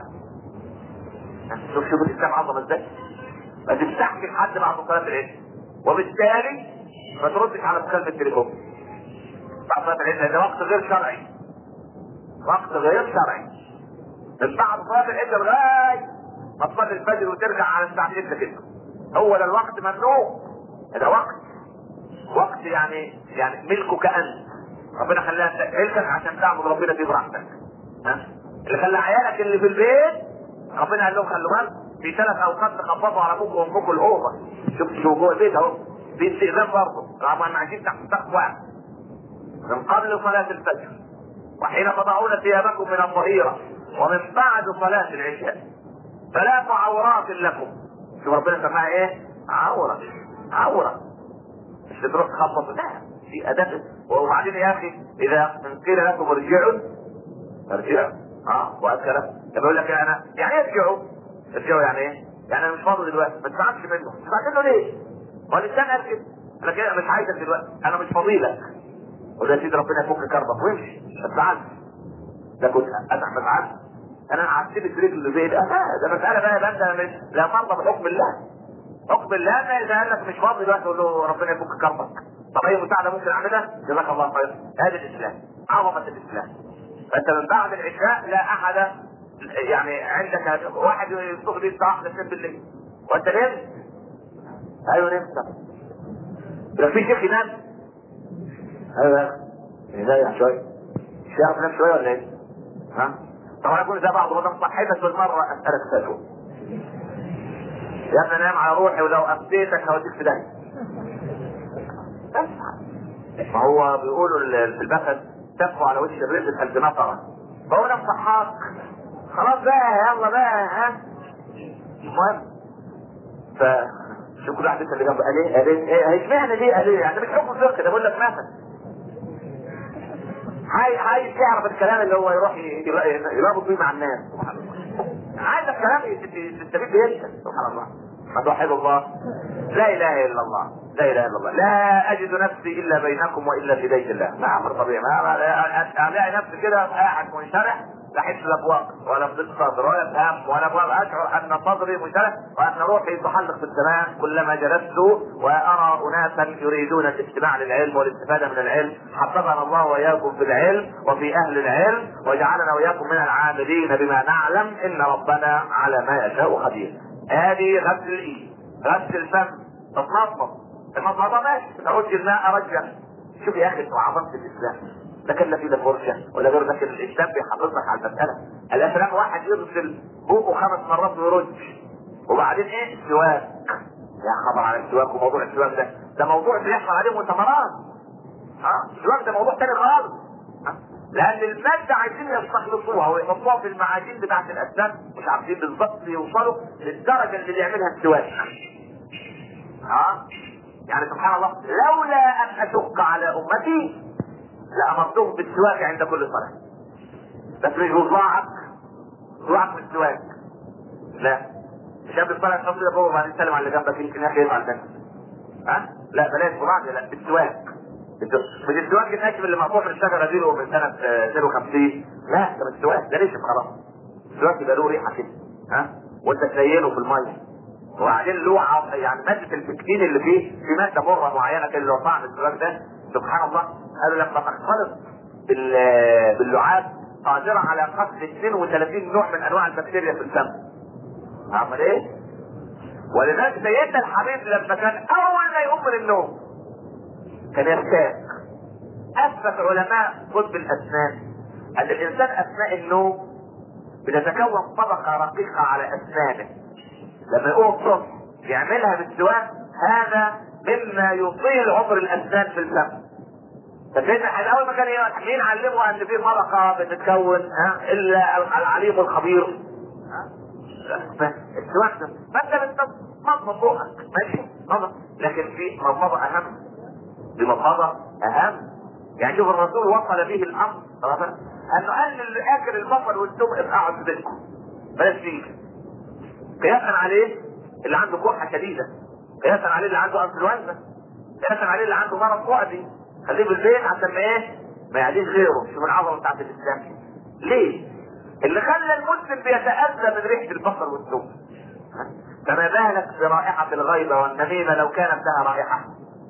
شوف الاسلام عظم ازاي. ما تفتحش لحد بعد صلاه العشاء، وبالتالي ما تردش على مكالمه التليفون بعد صلاه العشاء. ده وقت غير شرعي، وقت غير شرعي. من بعد صلاه العشاء لغايه ما تصلي الفجر وترجع على الساعه 6 كده، هو ده الوقت ممنوع. ده وقت يعني ملكك انت. ربنا خلاها ملكك عشان تعبد ربنا فيه براحتك. اللي خلى عيالك اللي في البيت ربنا قال لهم خلوا بالك في 3 اوقات تخبطوا على ابوكم وامكم الاوضه. شوف جوه البيت اهو في استئذان برضه، رغم ان عايشين تحت سقف واحد، من قبل صلاه الفجر وحين تضعون ثيابكم من الظهيره ومن بعد صلاه العشاء 3 عورات لكم. شوف ربنا سماها ايه؟ عوره. مش تروح تخبط، لا في اداب. وبعدين يا اخي اذا قيل لكم ارجعوا وهكذا يقول لك انا يعني ايه ارجعوا يعني ايه؟ يعني انا مش فاضي دلوقتي. ما تزعلش منه. تزعل منه ليه؟ هو الانسان قال كده، انا كده مش عايزك دلوقتي، انا مش فاضي لك. وده يا سيدي ربنا يفك كربك وامشي. ما تزعلش. ده كنت ما تزعلش. انا هسيبك رجل زي ده. ده مساله بقى انت لا ترضى بحكم الله. حكم الله ما اذا قال لك مش فاضي دلوقتي تقول له ربنا يفك كربك. طب اي مساعده ممكن اعملها؟ جزاك الله خير. هذا الاسلام، عظمه الاسلام. فانت من بعد العشاء لا احد يعني عندك واحد يصطغ بيه الساعه 2 بالليل وانت نمت. ايوه نمت. لو في شيخ ينام ايوه ينام شويه. الشيخ ينام شويه ولا ايه؟ طبعا يكون زي بعض وده صحتك بالمره. اسالك سؤال يا ابني، انام على روحي ولو افتيتك هوديك في داهيه. ما هو بيقولوا في البخت تفوا على وش الرزق قد نطرة. بقول مصحاك خلاص بقى يلا بقى ها. المهم شوف كل واحد اللي جنبه قال ايه اشمعنى ليه قال ايه يعني مش حكم فقه ده بقول لك مثلا عايز يعرف الكلام اللي هو يروح يرابط بيه مع الناس. عايز الكلام تستفيد بيه سبحان الله. ما توحد الله لا اله الا الله لا اله الا الله. لا اجد نفسي الا بينكم والا في بيت الله. ما امر طبيعي الاقي نفسي كده قاعد منشرح لا احس لا بوقت ولا بضيق صدر ولا بهم ولا اشعر ان صدري منشرح وان روحي تحلق في السماء كلما جلست وارى اناسا يريدون الاستماع للعلم والاستفاده من العلم. حفظنا الله واياكم في العلم وفي اهل العلم وجعلنا واياكم من العاملين بما نعلم ان ربنا على ما يشاء قدير. هذه غسل الايد غسل الفم تتنظف المضمضه ماشي ترج الماء رجا. شوف يا اخي عظمه الاسلام لا كان في لا فرشه ولا غير لكن الاسلام بيحافظك على المساله. الاسلام واحد يغسل بوقه 5 مرات ويرج وبعدين ايه السواك. يا خبر على السواك وموضوع السواك ده موضوع بيحصل عليه مؤتمرات. السواك ده موضوع تاني خالص. لان الماده عايزين يستخلصوها ويحطوها في المعادين بتاعت الاسنان مش عارفين بالظبط يوصلوا للدرجه اللي بيعملها السواك. يعني سبحان الله لولا ان اشق على امتي لامرتهم بالسواك عند كل صلاه. بس مش وضعك من السواك لا مش قبل الصلاه تحط كده فوق وبعدين تسلم على اللي جنبك يمكن يا اخي يفعل ده. لا بلاش وضعك لا بالسواك. مش السواك الناشف اللي مقطوع من الشجره دي من سنه 52 لا ده مش السواك ده نشف خلاص. السواك يبقى له ريحه كده وانت تزينه في الميه وبعدين له يعني ماده البكتين اللي فيه في ماده مره معينه كده اللي هو طعم السواك ده سبحان الله. قالوا لما تختلط باللعاب قادره على قتل 32 نوع من انواع البكتيريا في الفم. عمل ايه؟ ولذلك سيدنا الحبيب لما كان اول ما يقوم من النوم كان يرتاح. اثبت علماء طب الاسنان ان الانسان اثناء النوم بتتكون طبقه رقيقه على اسنانه. لما يقوم الصبح يعملها بالسواك هذا مما يطيل عمر الاسنان في الفم. فسيدنا اول ما كان مين علمه ان في طبقه بتتكون الا العليم الخبير. السواك ده فانت بتمضمض بقك ماشي لكن في مضمضه اهم. دي مضمضه اهم. يعني شوف الرسول وصل به الامر انه قال اللي اكل البصل والثوم اقعد في بيتكم بلاش فيه. قياسا عليه اللي عنده كحه شديده قياسا عليه اللي عنده انفلونزا قياسا عليه اللي عنده مرض فؤادي خليه في البيت عشان ما يعديش غيره. شوف العظمه بتاعت الاسلام ليه اللي خلى المسلم بيتاذى من ريحه البصل والثوم. فما بالك برائحه الغيبه والنميمه لو كانت لها رائحه.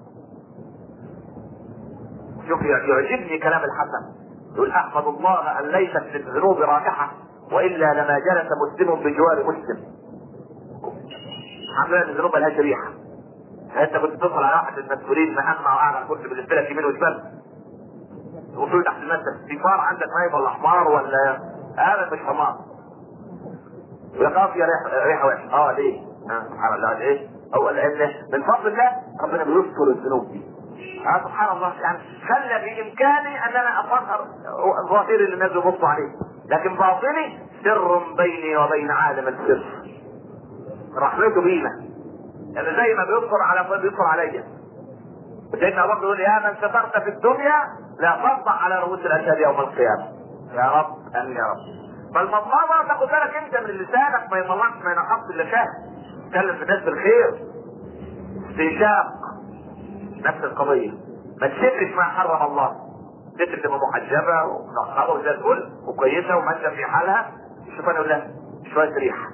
شوف يعجبني كلام الحسن يقول احمد الله ان ليست للذنوب رائحه والا لما جلس مسلم بجوار مسلم. الحمد لله الذنوب ملهاش ريحه. انت كنت تدخل على واحد من المسؤولين مهمه وقاعد على الكرسي بالنسبه لك يمين وشمال وصول تحت المسجد في فار عندك نايم ولا حمار ولا هذا مش حمار ويقف يا ريحه وحشه. ليه؟ سبحان الله ليه؟ هو لان من فضل الله ربنا بيذكر الذنوب دي. سبحان الله يعني خلى بامكاني ان انا اظهر ظاهري اللي الناس يبصوا عليه لكن باطني سر بيني وبين عالم السر. رحمته بينا يعني زي ما بيذكر عليا. سيدنا ابو بكر يقول يا من سترت في الدنيا لا تفضح على رؤوس الاشهاد يوم القيامه. يا رب امين يا رب. فالمضمضه تاخد بالك انت من لسانك ما يطلعش ما ينقصش اللسان. تكلم في الناس بالخير. استنشاق نفس القضيه. ما تشركش ما حرم الله. ست تبقى محجبه ومنقبه وزي الفل وكويسه وماشيه في حالها الشيطان يقول لها شويه ريحه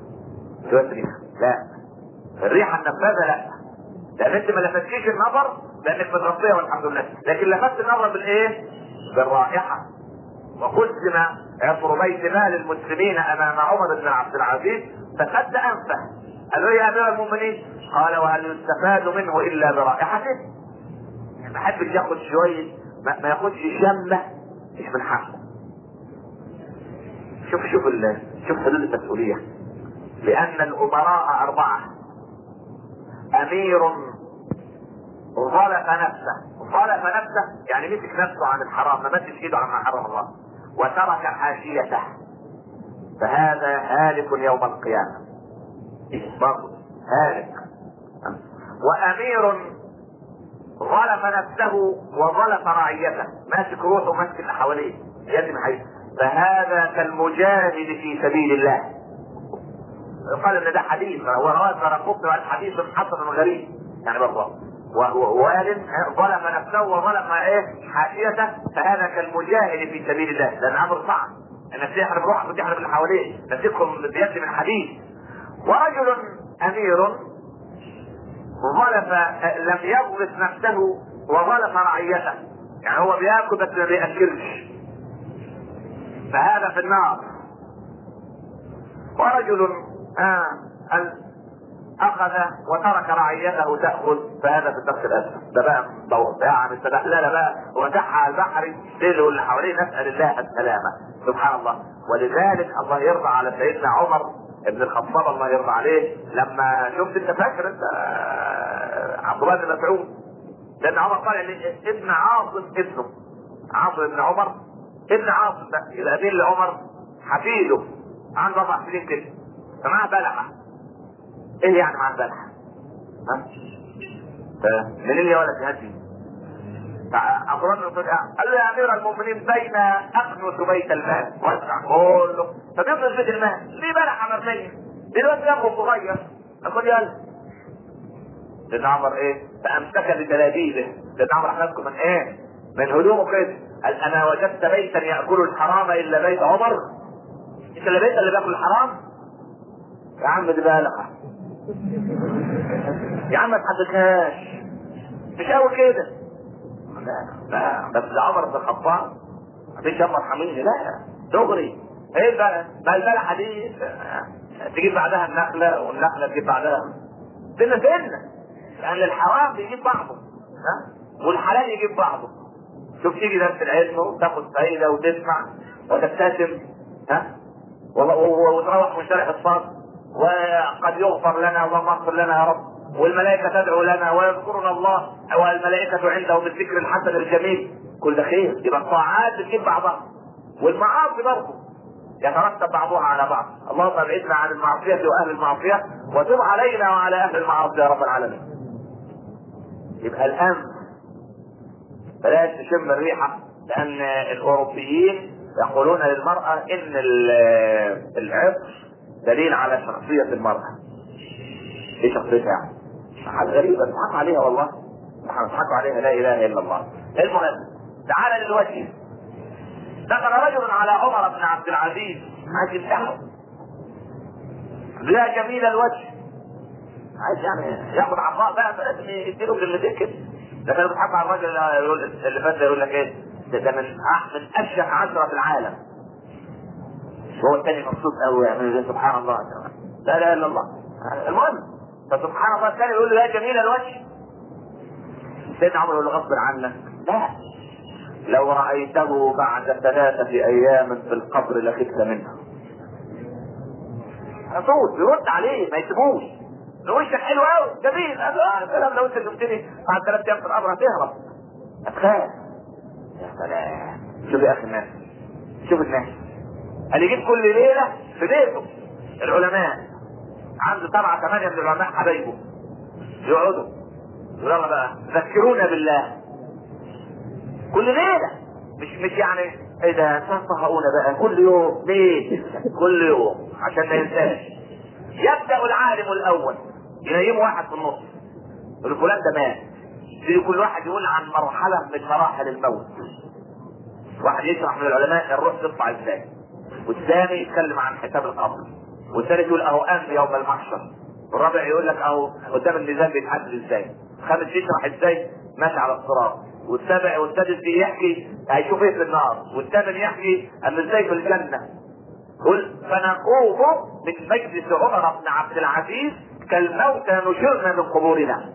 لا الريحه النفاذه لا لان انت ما لفتكيش النظر لانك متغطيه والحمد لله لكن لفت النظر بالايه؟ بالرائحه. وقسم عطر بيت مال المسلمين امام عمر بن عبد العزيز فسد انفه. قال له يا امير المؤمنين قال وهل يستفاد منه الا برائحته؟ ما حدش ياخد شويه ما ياخدش شمه مش من حقه. شوف حدود المسؤوليه. لان الامراء 4 امير ظلف نفسه ظلم نفسه يعني مسك نفسه عن الحرام، ما مدش ايده عن ما حرم الله، وترك حاشيته، فهذا هالك يوم القيامة، برضه هالك. وامير ظلم نفسه وظلم رعيته، ماسك روحه وماسك اللي حواليه يتم حي، فهذا كالمجاهد في سبيل الله. قال ان ده حديث، هو رواه قطن الحديث حسن غريب يعني برضه، وقال ظلم نفسه وظلم حاشيته، فهذا كالمجاهد في سبيل الله. ده امر صعب انك تحرم روحك وتحرم اللي حواليك، تمسكهم بيد من حديد. ورجل امير ظلم، لم يظلم نفسه وظلم رعيته، يعني هو بياكل بس ما بياكلش، فهذا في النار. ورجل اخذ وترك رعيته تاكل، فهذا في الدرك الاسفل. ده بقى يعني استدحلال بقى ومسحها على البحر ليله واللي حواليه، نسال الله السلامه. سبحان الله. ولذلك الله يرضى على سيدنا عمر ابن الخطاب الله يرضى عليه، لما شفت انت فاكر انت عبد الله بن مسعود، لان عمر قال ان ابن عاصم ابنه عاصم بن عمر ابن عاصم ده يبقى ابن لعمر حفيده عنده 4 سنين كده، فمعاه بلحه. ايه يعني معاه بلحه؟ ها؟ منين يا ولد هاتي؟ عبد الله بن مسعود قال له يا امير المؤمنين بين اقنص بيت المال واسع كله، فبيقنص بيت المال ليه بلحه مرميه؟ دلوقتي ياخد صغير اقول يلا. سيدنا عمر فامسك بتلابيبه. سيدنا عمر حفظكم من من هدومه كده، قال انا وجدت بيتا ياكل الحرام الا بيت عمر؟ انت اللي بيت اللي بياكل الحرام؟ يا عم دي بلحه يا عم ما تحدثهاش، مش قوي كده. لا بس عمر بن الخطاب مفيش يا مرحميني، لا دغري. ايه بقى البلحه دي تجيب بعدها النخله، والنخله تجيب بعدها سنه، لان الحرام بيجيب بعضه والحلال يجيب بعضه. شوف تيجي درس العلم وتاخد فايده وتسمع وتبتسم وتروح من شارع الصاد، وقد يغفر لنا اللهم اغفر لنا يا رب، والملائكه تدعو لنا ويذكرنا الله والملائكه عنده بالذكر الحسن الجميل. كل ده خير. يبقى الطاعات بتجيب بعضها، والمعاصي برضه يترتب بعضها على بعض. اللهم ابعدنا عن المعصيه واهل المعصيه، وتب علينا وعلى اهل المعاصي يا رب العالمين. يبقى الان بلاش تشم الريحه، لان الاوروبيين يقولون للمراه ان العطر دليل على شخصيه المراه. ايه شخصيتها يعني؟ حاجه غريبه بيضحكوا عليها، والله بيضحكوا عليها، لا اله الا الله. المهم تعال للوجه. دخل رجل على عمر بن عبد العزيز عايز يمدحه، لا جميل الوجه، عايز يعني ياخد عطاء بقى، فلازم يديله كلمتين كده. ده كانوا بيضحكوا على الراجل اللي فات يقول لك ايه ده من اشيك 10 في العالم، هو الثاني مبسوط قوي يعني سبحان الله، لا اله الا الله. المهم فسبحان الله الثاني يقول له يا جميل الوجه. سيدنا عمر يقول له غصب عنك، لا لو رأيته بعد 3 أيام في القبر لخفت منه. رسول يرد عليه ما يسيبوش، وشك حلو قوي جميل، سلام لو انت شفتني بعد 3 أيام في القبر هتهرب هتخاف. يا سلام، شوف يا اخي الناس، شوف الناس اللي يجيب كل ليله في بيته العلماء، عنده 7 8 من العلماء حبايبه يقعدوا يلا بقى ذكرونا بالله كل ليله، مش يعني ايه ده تنصحونا بقى كل يوم ليه؟ كل يوم عشان ما ينساش. يبدا العالم الاول ينيم واحد في النص يقول فلان ده مات، كل واحد يقول عن مرحله من مراحل الموت. واحد يشرح من العلماء الروح تطلع ازاي، والثاني يتكلم عن حساب القبر، والثالث يقول اهو امن يوم المحشر، والرابع يقول لك اهو قدام الميزان بيتحدد ازاي، الخامس يشرح ازاي ماشي على الصراط، والسابع والسادس يحكي هيشوف ايه في النار، والثامن يحكي ان ازاي في الجنه. قل فنقوم من مجلس عمر بن عبد العزيز كالموتى نشرنا من قبورنا.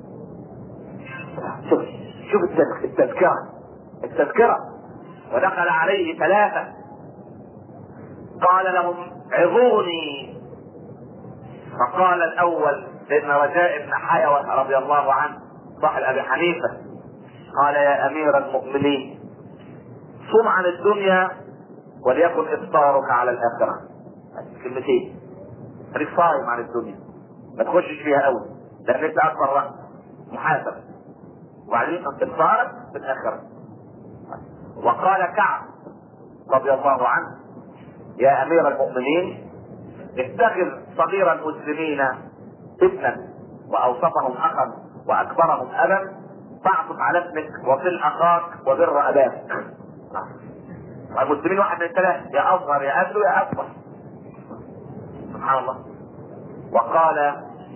شوف التذكره. ودخل عليه 3 قال لهم عظوني، فقال الاول سيدنا رجاء بن حيوة رضي الله عنه صاحب ابي حنيفه، قال يا امير المؤمنين صم عن الدنيا وليكن افطارك على الاخره. كلمتين، خليك صايم عن الدنيا ما تخشش فيها قوي لان انت اكبر وقت محاسب، وبعدين افطارك في الاخره. وقال كعب رضي الله عنه يا امير المؤمنين اتخذ صغير المسلمين ابنا واوسطهم اخا واكبرهم ابا، فاعطف على ابنك وصل اخاك وبر اباك. المسلمين واحد من الثلاث، يا اصغر يا ادلو يا اكبر. سبحان الله. وقال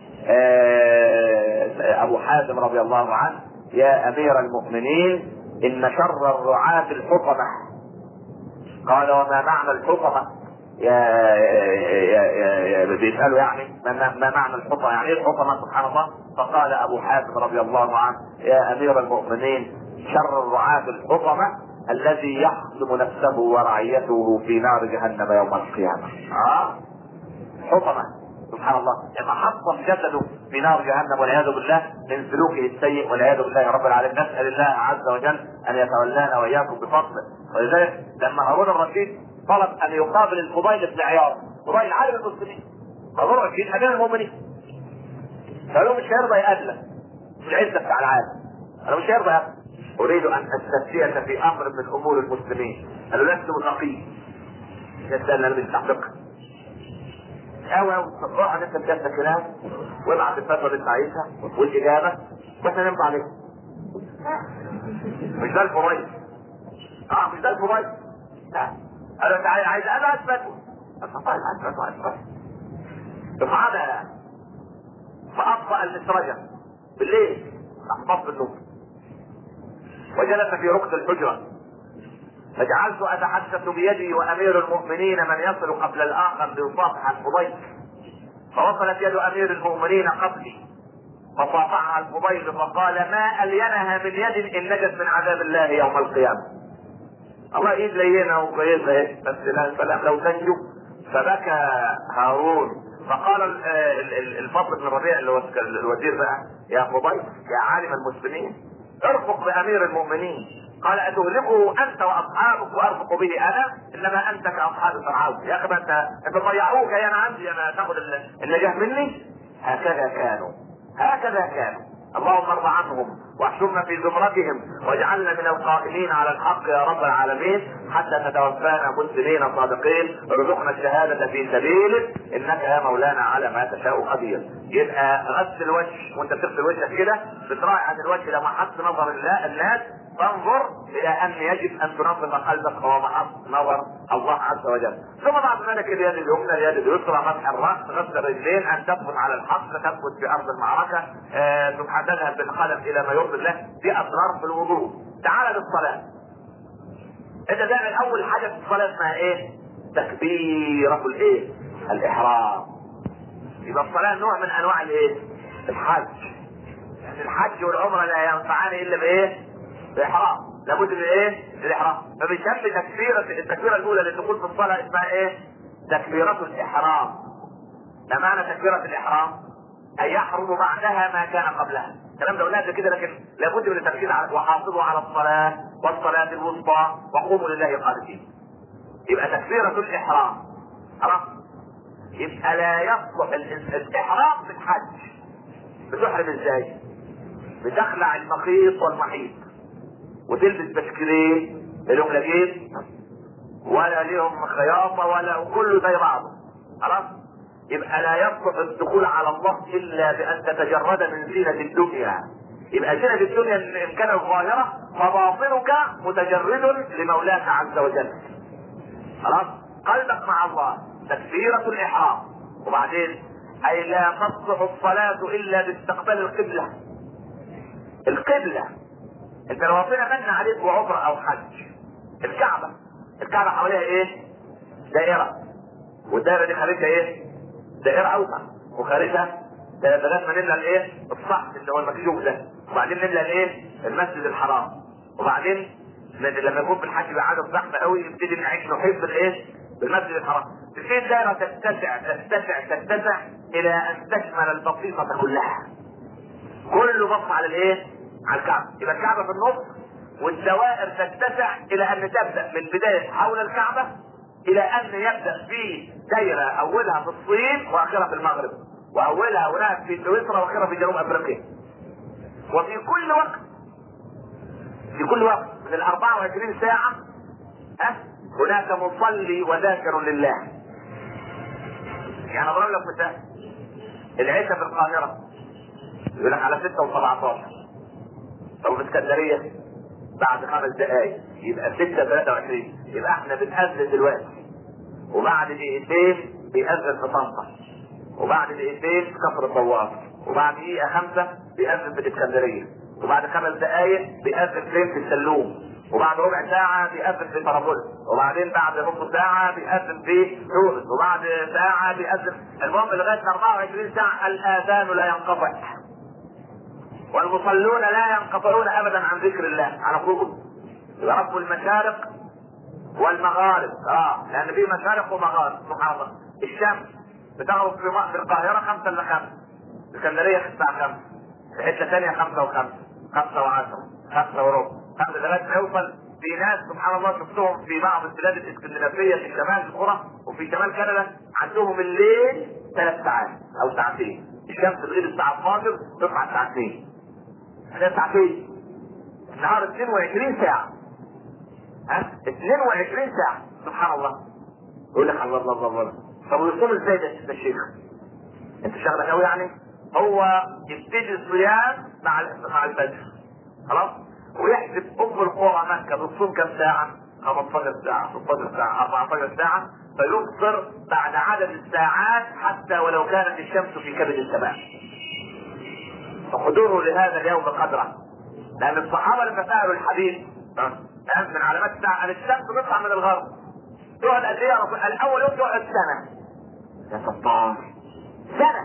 ابو حازم رضي الله عنه يا امير المؤمنين ان شر الرعاة الحطمة. قال وما معنى الحطمة؟ يا بيسألوا يعني ما معنى الحطمة، يعني ايه الحطمة؟ سبحان الله. فقال ابو حازم رضي الله عنه يا امير المؤمنين شر الرعاة الحطمة الذي يحطم نفسه ورعيته في نار جهنم يوم القيامة. حطمة سبحان الله، لما حطم جسده في نار جهنم والعياذ بالله من سلوكه السيء والعياذ بالله رب العالمين. نسأل الله عز وجل ان يتولانا واياكم بفضله. ولذلك لما هارون الرشيد طلب ان يقابل الفضيل بن عياض، فضيل عالم المسلمين، هارون الرشيد امير المؤمنين، قالوا مش هيرضى يقابلك في العزة بتاع العالم، انا مش هيرضى يقابلك، اريد ان استفتيك في امر من امور المسلمين. قالوا لست بفقيه. يسألنا انا مش تحقق روح انت بجد كلام وابعت الفتوى اللي انت عايزها والاجابه واحنا نمضي عليها. مش ده الفضيل. مش ده الفضيل. انا انت عايز ابعت فتوى. افعلها. فاطفأ المسرجه بالليل احبط النوم وجلس في ركن الحجره فجعلت اتحدث بيدي وامير المؤمنين من يصل قبل الاخر ليصافح الفضيل، فوصلت يد امير المؤمنين قبلي فصافحها الفضيل فقال ما الينها من يد ان نجت من عذاب الله يوم القيامه. الله ايد لينا وكويسه بس لو تنجو. فبكى هارون فقال الفضل بن الربيع اللي هو الوزير بقى يا فضيل يا عالم المسلمين ارفق بامير المؤمنين. قال اتهلكه انت واصحابك وارفق به انا؟ انما انت كاصحاب فرعون. يا اخي انت ضيعوك، يا انا عندي انا تاخذ النجاه مني. هكذا كانوا. اللهم ارض عنهم واحشرنا في زمرتهم واجعلنا من القائمين على الحق يا رب العالمين حتى تتوفانا مسلمين صادقين. ارزقنا الشهاده في سبيلك انك يا مولانا على ما تشاء قدير. يبقى غسل الوجه وانت بتغسل وجهك كده بتراعي عن الوجه لما حط نظر الناس، تنظر الى ان يجب ان تنظف قلبك وهو محط نظر الله عز وجل. ثم بعد ذلك اليد اليمنى اليد اليسرى مسح الراس غسل الرجلين ان تثبت على الحق تثبت في ارض المعركه سبحان تذهب بالقلم الى ما يرضي الله. دي اسرار في الوضوء. تعال للصلاه. انت تعمل اول حاجه في الصلاه اسمها ايه؟ تكبيره الايه؟ الاحرام. يبقى الصلاه نوع من انواع الايه؟ الحج. يعني الحج والعمره لا ينفعان الا بايه؟ باحرام. لابد من ايه؟ الاحرام. فبيسمي التكبيره الاولى للدخول في الصلاه اسمها ايه؟ تكبيره الاحرام. ما معنى تكبيره الاحرام؟ ان يحرم بعدها ما كان قبلها. الكلام ده قلناه كده لكن لابد من التركيز على وحافظوا على الصلاه والصلاه الوسطى وقوموا لله قانتين. يبقى تكبيره الاحرام خلاص. يبقى لا يصلح الاحرام في الحج. بتحرم ازاي؟ بتخلع المخيط والمحيط وتلبس بشكرين لهم لا جيب ولا لهم خياطه ولا كله زي بعضه خلاص. يبقى لا يصلح الدخول على الله الا بان تتجرد من زينه الدنيا. يبقى زينه الدنيا ان كانت ظاهره فباطنك متجرد لمولاك عز وجل خلاص. قلبك مع الله تكبيره الاحرام. وبعدين اي لا تصلح الصلاه الا باستقبال القبله. القبله انت لو ربنا من عليك بعمره او حج الكعبه حواليها ايه؟ دائره. والدائره دي خارجها ايه؟ دائره اوسع وخارجها لغايه ما نملى الايه؟ الصحن اللي هو المكشوف ده. وبعدين نملى الايه؟ المسجد الحرام. وبعدين لما يكون في الحج بعدد زحمه قوي يبتدي نعيش نحيط بالايه؟ بالمسجد الحرام. تبتدي الدائره تتسع الى ان تشمل البسيطه كلها. كله بص على الايه؟ على الكعبه، يبقى الكعبه في النص والدوائر تتسع الى ان تبدا من بدايه حول الكعبه الى ان يبدا في دايره اولها في الصين واخرها في المغرب، واولها هناك في سويسرا واخرها في جنوب افريقيا. وفي كل وقت، في كل وقت من ال 24 ساعه هناك مصلي وذاكر لله. يعني اضرب لك مثال، العشاء في القاهره يقول لك على 6 و17، طب في اسكندريه بعد 5 دقائق يبقى 6:23، يبقى احنا بنأذن دلوقتي وبعد دقيقتين بيأذن في طنطا، وبعد دقيقتين في كفر الطواب، وبعد دقيقة 5 بيأذن في الاسكندرية، وبعد 5 دقائق بيأذن فين؟ في السلوم، وبعد ربع ساعة بيأذن في طرابلس، وبعدين بعد نص ساعة بيأذن في تونس، وبعد ساعة بيأذن، المهم لغاية 24 ساعة الآذان لا ينقطع، والمصلون لا ينقطعون أبدا عن ذكر الله على طول. رب المشارق والمغارب، لأن في مشارق ومغارب سبحان الله. الشمس بتغرب في القاهرة 5 إلا 5، اسكندرية الساعة 5، في حتة ثانية 5 و5، 5 و10، 5 وربع، 5 لغاية ما يوصل. في ناس سبحان الله شفتهم في بعض البلاد الاسكندنافية في شمال القرى وفي شمال كندا عندهم الليل 3 ساعات أو ساعتين، الشمس تغيب الساعة 12 تطلع الساعة 2، 3 ساعتين، النهار 22 ساعة، 22 ساعة سبحان الله. يقول لك الله الله الله، طب ويصوم ازاي ده الشيخ؟ انت شغلك قوي يعني. هو يبتدي الصيام مع الفجر خلاص، ويحسب القرى مكة بتصوم كم ساعة؟ 15 ساعة، 16 ساعة، 14 ساعة، فيفطر بعد عدد الساعات حتى ولو كانت الشمس في كبد السماء. فحضوره لهذا اليوم قدره، لأن الصحابة لما سألوا الحديث من علامات الساعة أن الشمس تطلع من الغرب، تقعد قد ايه؟ الأول يوم تقعد سنة، يا ستار، سنة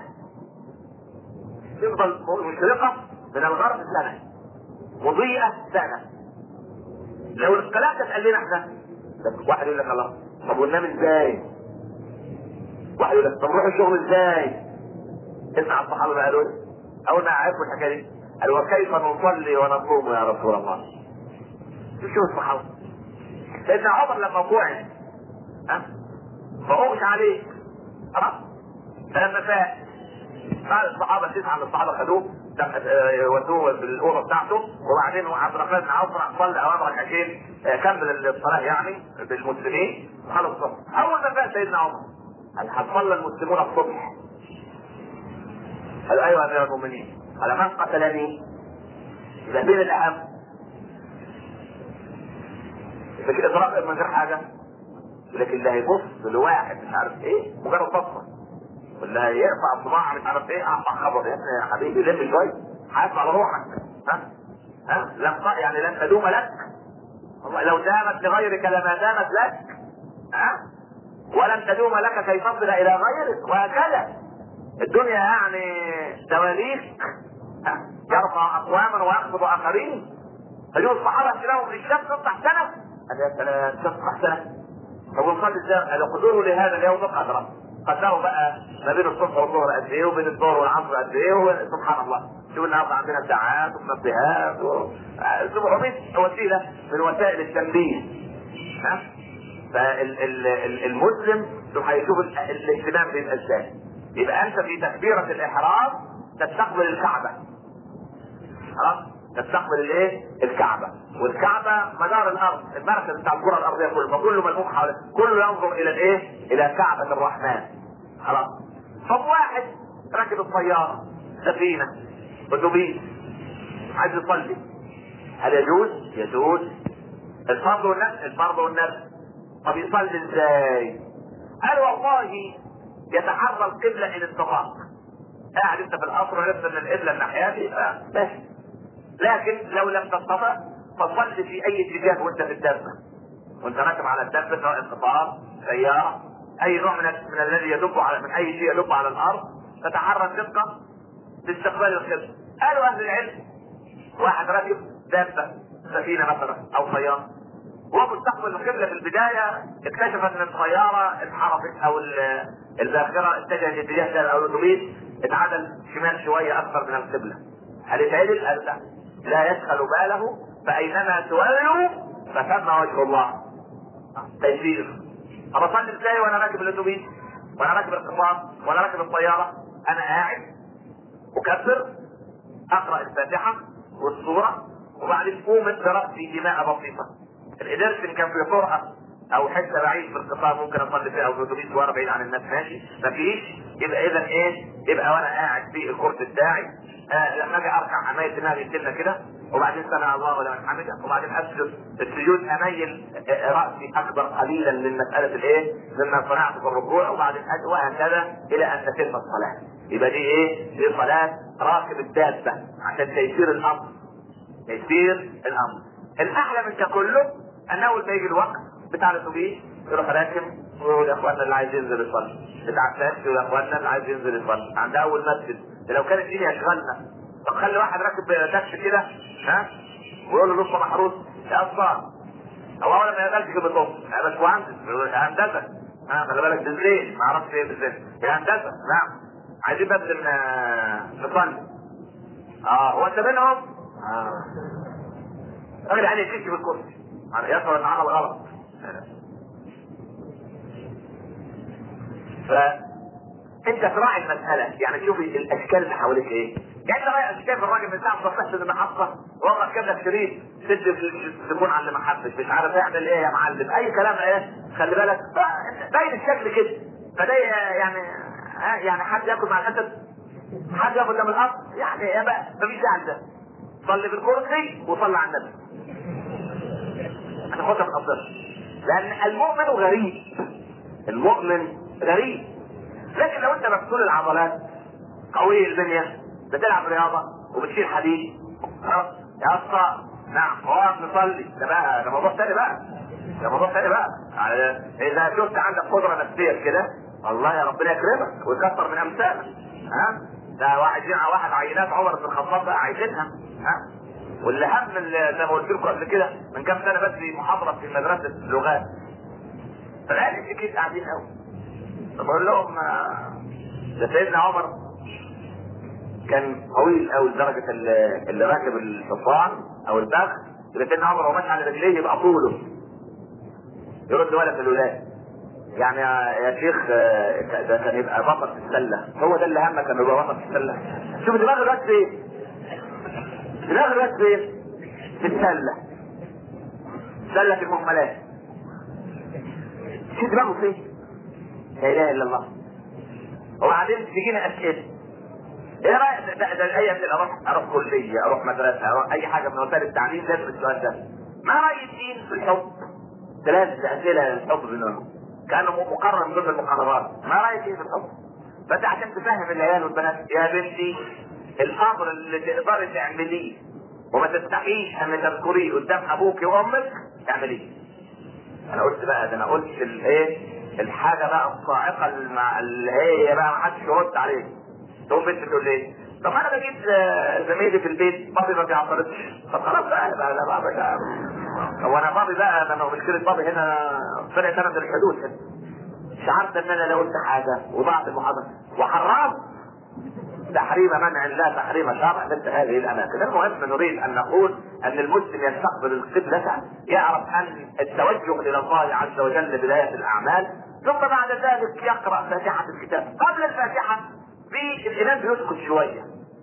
تفضل مشرقة من الغرب سنة، مضيئة سنة. لو الكلام ده اتقال لنا احنا، واحد يقول لك الله طب وننام ازاي؟ واحد يقول لك طب نروح الشغل ازاي؟ اسمع الصحابة بقى قالوا ايه؟ أول ما عرفوا الحكاية دي قالوا وكيف نصلي ونصوم يا رسول الله؟ شوف الصحابة. سيدنا عمر لما وقع فأغش عليه خلاص، فلما فاق بعد الصحابة 9 من الصحابة خدوه ودوه بالأوضة بتاعته، وبعدين عبد الرحمن بن عوف راح صلى أو أمر ركعتين كمل الصلاة يعني بالمسلمين خلص الصبح. أول ما فاق سيدنا عمر قال هتصلى المسلمون الصبح؟ قال أيها أمير المؤمنين، قال من قتلني؟ يبقى مين الأهم؟ لكن إضراب من غير حاجة، لكن اللي هيبص لواحد مش عارف إيه مجرد بصة، واللي هيرفع صباع مش عارف إيه أعطى خبر يا ابني يا حبيبي لم شوية حاسب على روحك. لم يعني لن تدوم لك، والله لو دامت لغيرك لما دامت لك، ولن تدوم لك كي تصل إلى غيرك، وهكذا الدنيا يعني دواليك، يرفع أقواما ويخفض آخرين. فجوا الصحابة لهم الشمس تطلع سنة، قال يا سلام الشمس تطلع سنة، طب ونصلي ازاي؟ قالوا خذوه لهذا اليوم قدره، قدروا بقى ما بين الصبح والظهر قد ايه وبين الظهر والعصر قد ايه، سبحان الله. شوف النهارده عندنا ساعات ومنبهات 700 وسيلة من وسائل التنبيه. فالمسلم هيشوف الاهتمام بالأجساد. يبقى انت في تكبيرة الإحرام تستقبل الكعبة خلاص، تستقبل الايه؟ الكعبة، والكعبة مدار الارض، المركز بتاع الكرة الارضية كله، فكله ملموم حواليه، كله ينظر الى الايه؟ الى كعبة الرحمن خلاص. طب واحد راكب الطيارة، سفينة، اتوبيس، عايز يصلي، هل يجوز؟ يجوز. الفرض والنفل، الفرض والنفل. طب يصلي ازاي؟ قال والله يتحرى القبلة ان استطاع. قاعد انت في القصر ولسه من القبلة الناحية ماشي، لكن لو لم تستطع فصل في اي اتجاه وانت في الدابة، وانت راكب على الدابة، سواء قطار، سيارة، اي نوع من الذي يدب على، من اي شيء يدب على الارض، تتحرى الدقة باستقبال القبلة. قالوا اهل العلم واحد راكب دابة، سفينة مثلا او سيارة، ومستقبل القبلة في البداية اكتشفت ان الطيارة انحرفت او الباخرة اتجهت اتجاه او الاتوبيس اتعدل شمال شوية اكثر من القبلة، هل يتعدل؟ قال لا، لا يشغل باله فاينما تولوا فثم وجه الله. تيسير. طب اصلي ازاي وانا راكب الاتوبيس وانا راكب القطار وانا راكب الطياره؟ انا قاعد اكبر، اقرا الفاتحه والسوره، وبعدين اومد براسي دماء بسيطه. القدرت ان كان في طرقه او حته بعيد في القطار ممكن اصلي فيها، او في الاتوبيس وانا بعيد عن الناس ماشي، مفيش، يبقى اذا ايه؟ يبقى وانا قاعد في الكرسي بتاعي لما اجي اركع اميل دماغي سنه كده، وبعدين سمع الله لمن حمده، وبعدين اسجد السجود اميل راسي اكبر قليلا من مساله الايه؟ مما صنعت في الركوع، وبعدين وهكذا الى ان تتم الصلاه. يبقى دي ايه؟ دي صلاه راكب الدابه عشان تيسير الامر. تيسير الامر. الاحلى من ده كله انه اول ما يجي الوقت بتاع الاتوبيس يروح راكب ويقول يا اخوانا اللي عايز ينزل يصلي، بتاع التاكسي يقول يا اخوانا اللي عايز ينزل يصلي عند اول مسجد. لو كانت الدنيا اشغلنا، طب خلي واحد راكب تاكسي كده ها ويقول له لسه محروس يا اصلا، او اول ما يقابلك كده بتقف يا باشمهندس يا هندسه، خلي بالك بالزين، ما اعرفش ايه بالزين يا هندسه، نعم عايزين بس نصلي. هو انت بينهم؟ راجل يعني يكشف الكرسي يصل ان عمل غلط. فانت تراعي المساله، يعني شوف الاشكال اللي حواليك ايه. يعني انت رايح شايف الراجل من ساعه ما فتحت المحطه والله ركب لك شريط سد الزبون على اللي ما حبش مش عارف يعمل ايه يا معلم، اي كلام ايه، خلي بالك باين الشكل كده. فده يعني حد ياكل مع الاسد، حد ياكل ده من الارض، يعني يا بقى مفيش داعي لده. صلي بالكرسي وصلي على النبي هتاخدها من افضل. لان المؤمن غريب، المؤمن غريب. لكن لو انت مفتول العضلات قوي البنية بتلعب رياضة وبتشيل حديد يا اسطى نعم اقف نصلي، ده موضوع تاني بقى، ده موضوع تاني بقى. اذا شفت عندك قدرة نفسية كده الله يا ربنا يكرمك ويكثر من امثالك. ده واحد عينات عمر بن الخطاب بقى عايزينها. واللي هم اللي زي ما قلت لكم قبل كده من كام سنه بس في محاضره في مدرسه لغات، فالعيال كده قاعدين قوي، بقول لهم ده سيدنا عمر كان طويل قوي لدرجه اللي راكب الحصان او البغل يبقى سيدنا عمر هو ماشي على رجليه يبقى طوله يرد ولا في الولاد. يعني يا شيخ ده كان يبقى بطل في السله، هو ده اللي همك انه يبقى بطل في السله. شوف دماغ الواد فين؟ دماغ الواد فين؟ في السله، سله المهملات. شوف دماغه فين؟ لا اله الا الله. وبعدين تجينا اسئله ايه رايك ده الايه اروح كليه، اروح مدرسه، اروح اي حاجه من وسائل التعليم لازم السؤال ده. ما راي الدين في الحب؟ ثلاث اسئله الحب منهم كانوا مقرر من ضمن المقررات. ما راي الدين في الحب؟ فانت عشان تفهم العيال والبنات يا بنتي الامر اللي تقدري تعمليه وما تستحيش ان تذكريه قدام ابوك وامك اعمليه. انا قلت بقى ده انا قلت الايه الحاجه بقى الصاعقه اللي هي بقى ما حدش يرد عليه. تقوم بنت تقول لي طب انا بجيب زميلي في البيت بابي ما بيعترضش، طب خلاص بقى لا بابا ده هو انا بابي بقى انا مشكله بابي هنا طلعت انا في الحدود هنا. شعرت ان انا لو قلت حاجه وضعت المحاضره وحرام تحريم منع لا تحريم شرع مثل هذه الاماكن. المهم نريد ان نقول ان المسلم يستقبل القبلة، يعرف ان التوجه الى الله عز وجل بداية الاعمال، ثم بعد ذلك يقرأ فاتحة الكتاب. قبل الفاتحة في الامام بيسكت شوية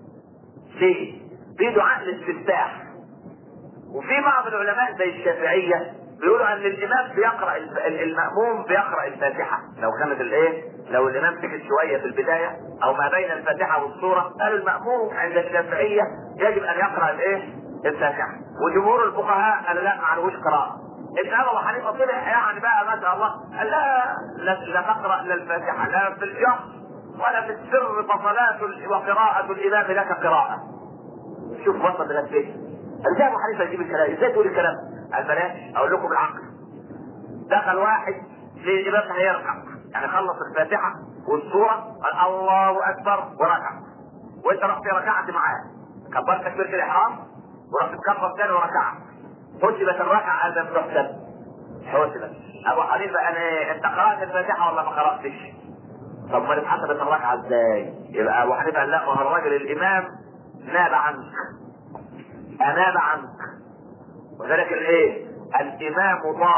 في دعاء الاستفتاح، وفي بعض العلماء زي الشافعية بيقولوا ان الامام بيقرأ المأموم بيقرأ الفاتحة لو كانت لو الامام سكت شوية في البداية او ما بين الفاتحة والسورة. قالوا المأموم عند الشافعية يجب ان يقرأ الفاتحة، وجمهور الفقهاء قالوا لا ما عليهوش قراءة. ابن ابي حنيفة طلع يعني بقى ما شاء الله قال لا تقرأ لا الفاتحة لا في الجهر ولا في السر، فصلاة وقراءة الامام لك قراءة. شوف وصل لغاية فين. ازاي ابو حنيفه يجيب الكلام؟ ازاي تقول الكلام؟ قال بلاش اقول لكم بالعقل. دخل واحد للامام هيركع يعني خلص الفاتحه والسوره قال الله اكبر وركع، وانت رحت ركعت معاه كبرت تكبيره الاحرام ورحت تكبر ثاني وركعت، حسبت الركعه لم تحسب. حسبت. ابو حنيفه انت قرات الفاتحه ولا ما قراتش؟ طب ما اتحسبت الركعه ازاي؟ يبقى ابو حنيفه قال لا ما هو الراجل الامام ناب عنك، اناب عنك. وذلك الايه؟ الامام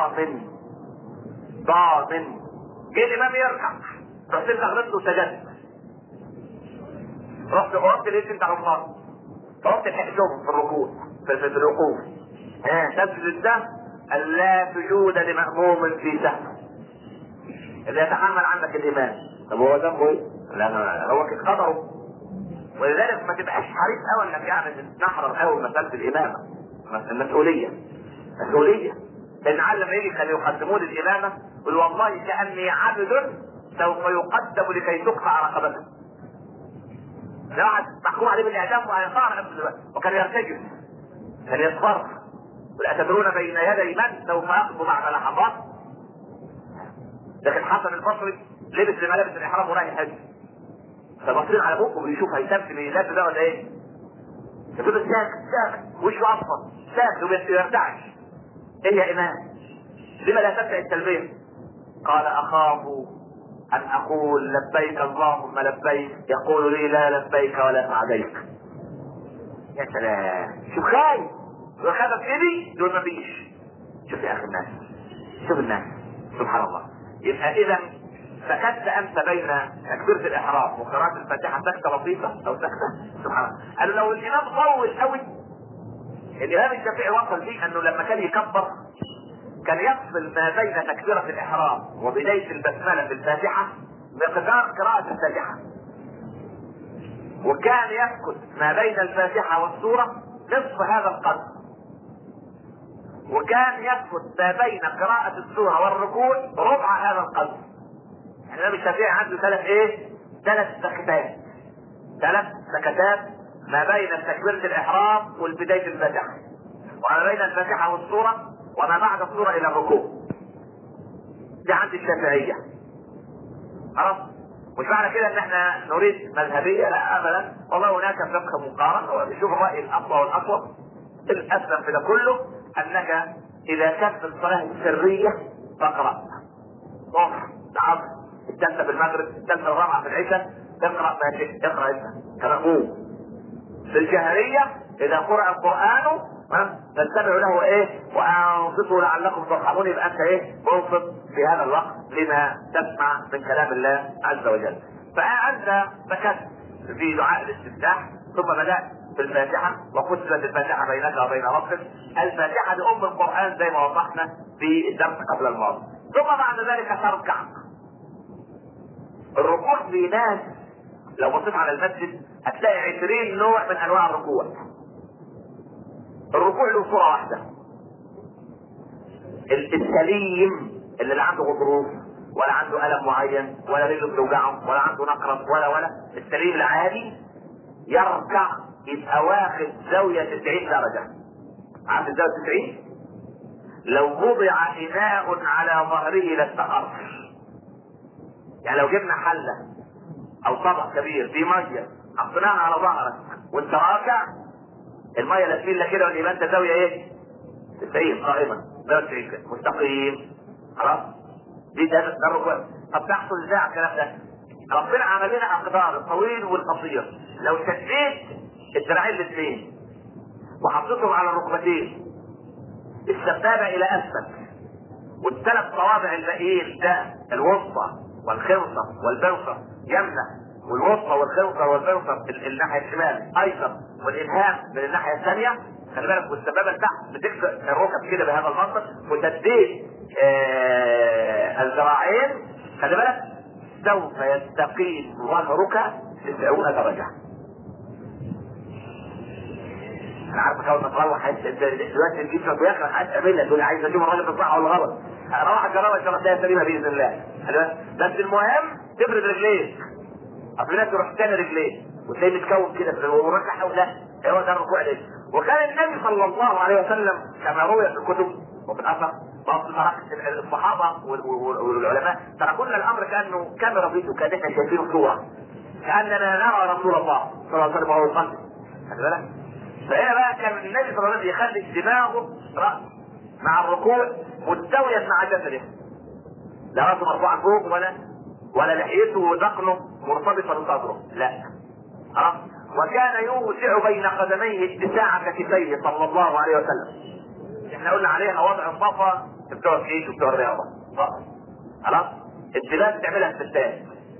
ضامن. جه الامام يركع، رحت انت غلطت وسجدت، رحت قربت لقيت انت غلطان، رحت لحقتهم في الركوع في الوقوف، تسجد السهو. لا سجود لمأموم في سهو اللي يتحمل عنك الامام. طب هو ذنبه ايه؟ لا هو كده قدره. ولذلك ما تبقاش حريص قوي انك يعني تنحرر قوي مساله الامامه. المسؤوليه لان على لما يجي كانوا يقدمون الامامه يقول والله كاني عبد سوف يقدم لكي تقطع رقبته. ده واحد محكوم عليه بالاعدام وهيقطع رقبته وكان يرتجف، كان يصفر. ولا تدرون بين يدي من سوف يقضي بعد لحظات. لكن حسن البصري لبس ملابس الاحرام ورايح يحج، فبصير على بوكه بيشوف هيتم ميلاده ده ولا ايه؟ يقول ساكت وشه اصفر ساكت وبيرتعش. ايه يا امام؟ لما لا تبدأ التلبية؟ قال اخاف ان اقول لبيك اللهم لبيك يقول لي لا لبيك ولا سعديك. يا سلام، شوف خايف وخافت ايدي دول ما فيش. شوف يا اخي الناس، شوف الناس سبحان الله. يبقى اذا سكت انت بين تكبيرة الاحرام وقراءة الفاتحة سكتة لطيفة او سكتة سبحان الله. قالوا لو الامام طول قوي، الامام الشافعي وصل فيه انه لما كان يكبر كان يفصل ما بين تكبيرة الاحرام وبداية البسملة في الفاتحة مقدار قراءة الفاتحة، وكان يسكت ما بين الفاتحة والسورة نصف هذا القدر، وكان يسكت ما بين قراءة السورة والركوع ربع هذا القدر. يعني الامام الشافعي عنده ثلاث سكتات ما بين تكبيرة الاحرام والبداية الفاتحة، وما بين الفاتحة والسورة، وما بعد السورة الى الركوع. دي عند الشافعية. خلاص؟ مش معنى كده ان احنا نريد مذهبية، لا ابدا، والله هناك فقه مقارن ونشوف الرأي الاقوى والاقوى. الاسلم في ده كله انك اذا كانت الصلاة السرية فاقرأ ظهر العصر الثالثة في المغرب الثالثة الرابعة في العشاء اقرأ ما شئت، اقرأ انت كمأموم. في الجهرية اذا قرأ القرآن تستمعوا له وانصتوا لعلكم ترحمون، يبقى انت منصت في هذا الوقت لما تسمع من كلام الله عز وجل. فانت سكت في دعاء الاستفتاح ثم بدأت في الفاتحة وقسمت الفاتحة بينك وبين ربك. الفاتحة دي ام القرآن زي ما وضحنا في الدرس قبل الماضي. ثم بعد ذلك تركع. الركوع في ناس لو بصيت على المسجد هتلاقي 20 نوع من انواع الركوع. الركوع له صورة واحدة، السليم اللي لا عنده غضروف ولا عنده ألم معين ولا رجله بتوجعه ولا عنده نقرس ولا السليم العادي يركع يبقى واخد زاوية 90 درجة. عارف الزاوية 90؟ لو وضع إناء على ظهره لاستقر. يعني لو جبنا حلة أو طبق كبير فيه مية حطيناها على ظهرك وانت راكع، المية لا تميل كده ولا يبقى انت زاوية 90 قائمة، زاوية 90 كده مستقيم. خلاص؟ دي ده الركوع. طب تحصل ازاي على الكلام ده؟ ربنا عمل لنا اقدار الطويل والقصير. لو شديت الذراعين الاثنين وحطيتهم على الركبتين السبابة الى اسفل، والثلاث صوابع الباقيين ده الوسطى والخنصر والبوصر يمنى، والوسطى والخنصر والبوصر الناحية الشمال ايسر، والابهام من الناحية الثانية. خلي بالك، والسبابة تحت بتكسر الركب كده بهذا المنظر، وتديك الذراعين. خلي بالك سوف يستقيم ظهرك 90 درجة. انا عارف اول ما تروح دلوقتي تجيب شويه عايز تعملها تقول عايز اشوف الراجل ده صح ولا غلط. اروح اجربها ان شاء الله تلاقيها سليمه باذن الله. بس المهم تفرد رجليك. اصل الناس تروح تاني رجليه وتلاقيه متكون كده وركع حوله. هو ده الركوع ده. وكان النبي صلى الله عليه وسلم كما روي في الكتب وفي الاثر الصحابه والعلماء تركوا لنا الامر كانه كاميرا فيديو، كان احنا شايفينه صوره كاننا نرى رسول الله صلى الله عليه وسلم وهو يصلي. خلي بالك. فهنا بقى كان النبي صلى الله عليه وسلم يخلي دماغه راس مع الركوع مستويا مع جسده، لا راسه مرفوعه فوق ولا لحيته ودقنه مرتبطه بصدره، لا. وكان يوسع بين قدميه اتساع كتفيه صلى الله عليه وسلم. احنا قلنا عليها وضع الصفا بتوع الجيش وبتوع الرياضه. خلاص انت لازم تعملها الستات.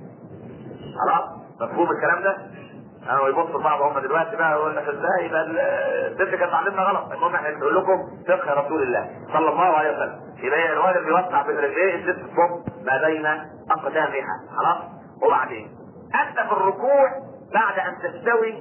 خلاص مفهوم الكلام ده؟ انا يبصوا بعض هم دلوقتي بقى يقول لك ازاي يبقى الست كانت تعلمنا غلط. المهم احنا بنقول لكم فقه رسول الله صلى الله عليه وسلم. يبقى الراجل بيوسع بين رجليه، الست تصب ما بين اقدامها. خلاص. وبعدين انت في الركوع بعد ان تستوي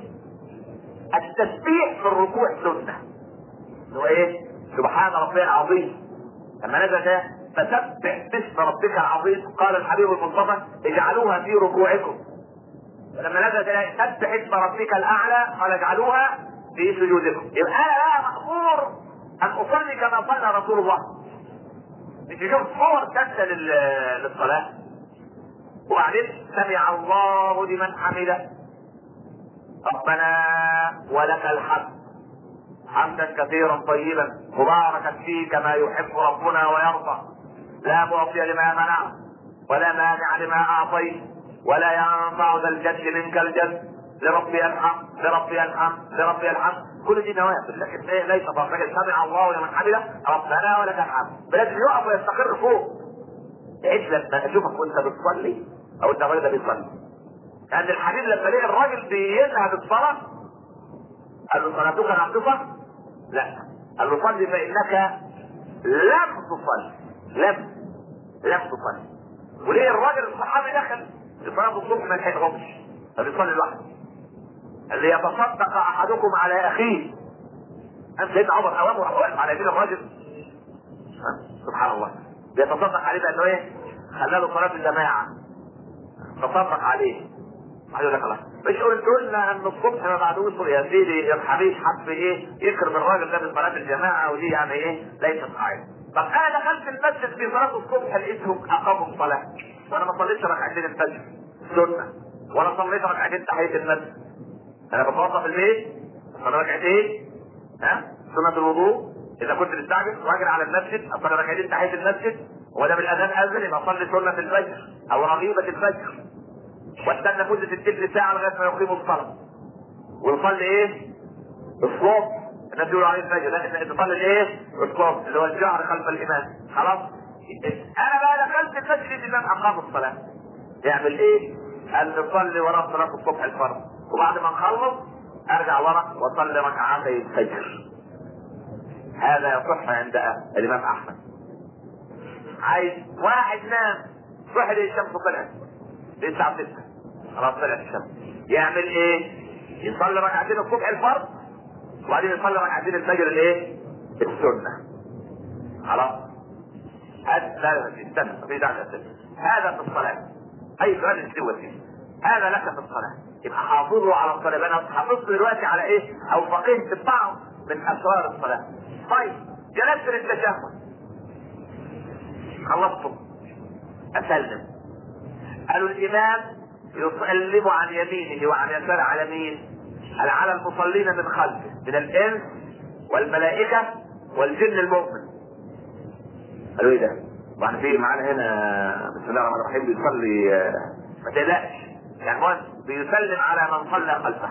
التسبيح في الركوع سنه. هو ايه؟ سبحان ربي العظيم. لما نزل ده فسبح باسم ربك العظيم قال الحبيب المصطفى اجعلوها في ركوعكم. لما نزل ده سبح اسم ربك الاعلى قال اجعلوها في سجودكم. يبقى انا لا مامور ان اصلي كما صلى رسول الله. مش يشوف صور ثابته للصلاه. وبعدين سمع الله لمن حمده ربنا ولك الحمد حمدا كثيرا طيبا مباركا فيه كما يحب ربنا ويرضى لا معطي لما منع ولا مانع لما اعطيت ولا ينفع ذا الجد منك الجد لربي الحمد لربي الحمد لربي الحمد. كل دي نوافل لكن ليس فرق. سمع الله لمن حمده ربنا ولك الحمد. لازم يقف ويستقر فوق. تعيش لما اشوفك وانت بتصلي او انت راجل بيصلي. لان الحبيب لما لقى الراجل بيذهب الصلاه قال له صلاتك ناقصه؟ لا. قال له صلي فانك لم تصلي. لم تصلي. وليه الراجل الصحابي دخل في صلاه الصبح ما لحقهمش فبيصلي لوحده. قال لي يتصدق احدكم على اخيه. انت سيدنا عمر اوامر واقف على يمين الراجل. سبحان الله. بيتصدق عليه بانه ايه؟ خلى له صلاه الجماعه. تصدق عليه. يقول لك الله مش قلنا ان الصبح ما بعدوش يا سيدي الحبيب حب ايه يكرم الراجل ده بصلاه الجماعه ودي يعني ايه ليست قاعده. طب انا دخلت المسجد في صلاه الصبح لقيتهم اقاموا الصلاه وانا ما صليتش ركعتين الفجر سنه ولا صليت ركعتين تحيه المسجد. انا بتوضا البيت اصلي ركعتين سنه الوضوء اذا كنت مستعجل واجري على المسجد اصلي ركعتين تحيه المسجد وده بالاذان اذن يبقى اصلي سنه الفجر او رغيبه الفجر واستنى مدة التلت ساعة لغاية ما يقيموا الصلاة. ونصلي ايه؟ الصوت. الناس يقولوا عليه الفجر، لا تصلي الايه؟ الصوت اللي هو الجهر خلف الإمام. خلاص؟ أنا بقى دخلت المسجد الإمام أقام الصلاة. يعمل ايه؟ قال نصلي وراء صلاة الصبح الفرض. وبعد ما نخلص أرجع وراء وأصلي ركعتي الفجر. هذا يصح عند الإمام أحمد. عايز واحد نام صحي الشمس طلعت الساعة 6 خلاص طلعت الشمس يعمل ايه؟ يصلي ركعتين الصبح الفرض وبعدين يصلي ركعتين الفجر الايه؟ السنة. خلاص؟ هذا استنى في دعوة هذا في الصلاة. اي سؤال يستوى فيه هذا لك في الصلاة. يبقى حافظوا على الصلاة. انا حافظت دلوقتي على ايه؟ او فقهت بعض من اسرار الصلاة. طيب جلست للتشهد خلصتم اسلم. قالوا الامام يسلم عن يمينه وعن يساره على مين؟ على المصلين من خلفه من الانس والملائكه والجن المؤمن. قالوا ايه ده؟ طبعا في معانا هنا بسم الله الرحمن الرحيم بيصلي ما تقلقش يعني هو بيسلم على من صلى خلفه.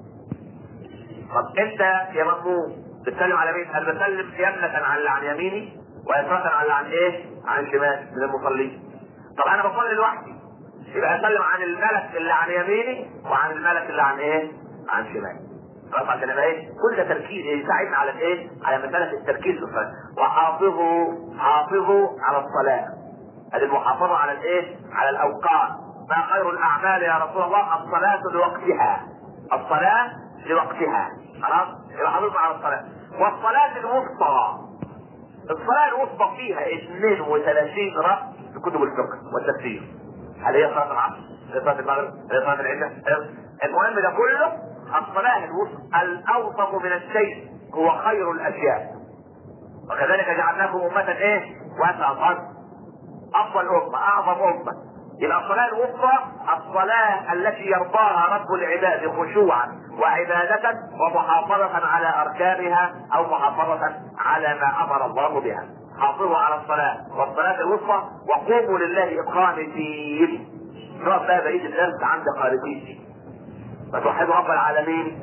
طب انت يا مأموم بتسلم على مين؟ انا بسلم يمنة عن يميني ويسرة عن ايه؟ عن الشمال من المصلين. طب انا بصلي لوحدي يبقى اسلم عن الملك اللي عن يميني وعن الملك اللي عن ايه؟ عن شمالي. رفع كلمه ايه؟ كل ده تركيز يساعدنا على الايه؟ على مساله التركيز في الصلاه. حافظوا على الصلاه. هذه المحافظه على الايه؟ على الاوقات. ما خير الاعمال يا رسول الله؟ الصلاه لوقتها. الصلاه لوقتها. خلاص؟ يبقى حافظنا على الصلاه. والصلاه الوسطى. الصلاه الوسطى فيها 32 رأس في كتب الفقه والتفسير. هل هي صلاة العصر؟ هل صلاة المغرب؟ هل صلاة العشاء؟ المهم ده كله الصلاة الوسطى. الأوسط من الشيء هو خير الأشياء. وكذلك جعلناكم أمة إيه؟ وسطا. أفضل أمة، أعظم أمة. يبقى الصلاة الوسطى الصلاة التي يرضاها رب العباد خشوعا وعبادة ومحافظة على أركانها أو محافظة على ما أمر الله بها. حافظوا على الصلاة والصلاة الوسطى وقوموا لله قانتين. نقف بقى بقية الناس عند قانتين. فتوحدوا رب العالمين.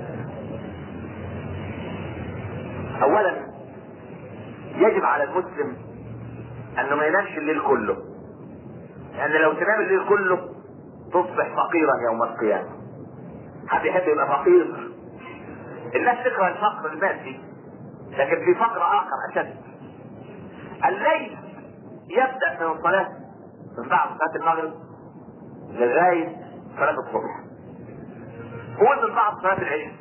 اولا يجب على المسلم انه ما ينامش الليل كله، لان لو تنام الليل كله تصبح فقيرا يوم القيامة. حد يحب يبقى فقير؟ الناس تكره الفقر المادي، لكن في فقر اخر اشد. الليل يبدأ من الصلاة، من بعد صلاة المغرب لغاية صلاة الصبح. قول من بعد صلاة العشاء،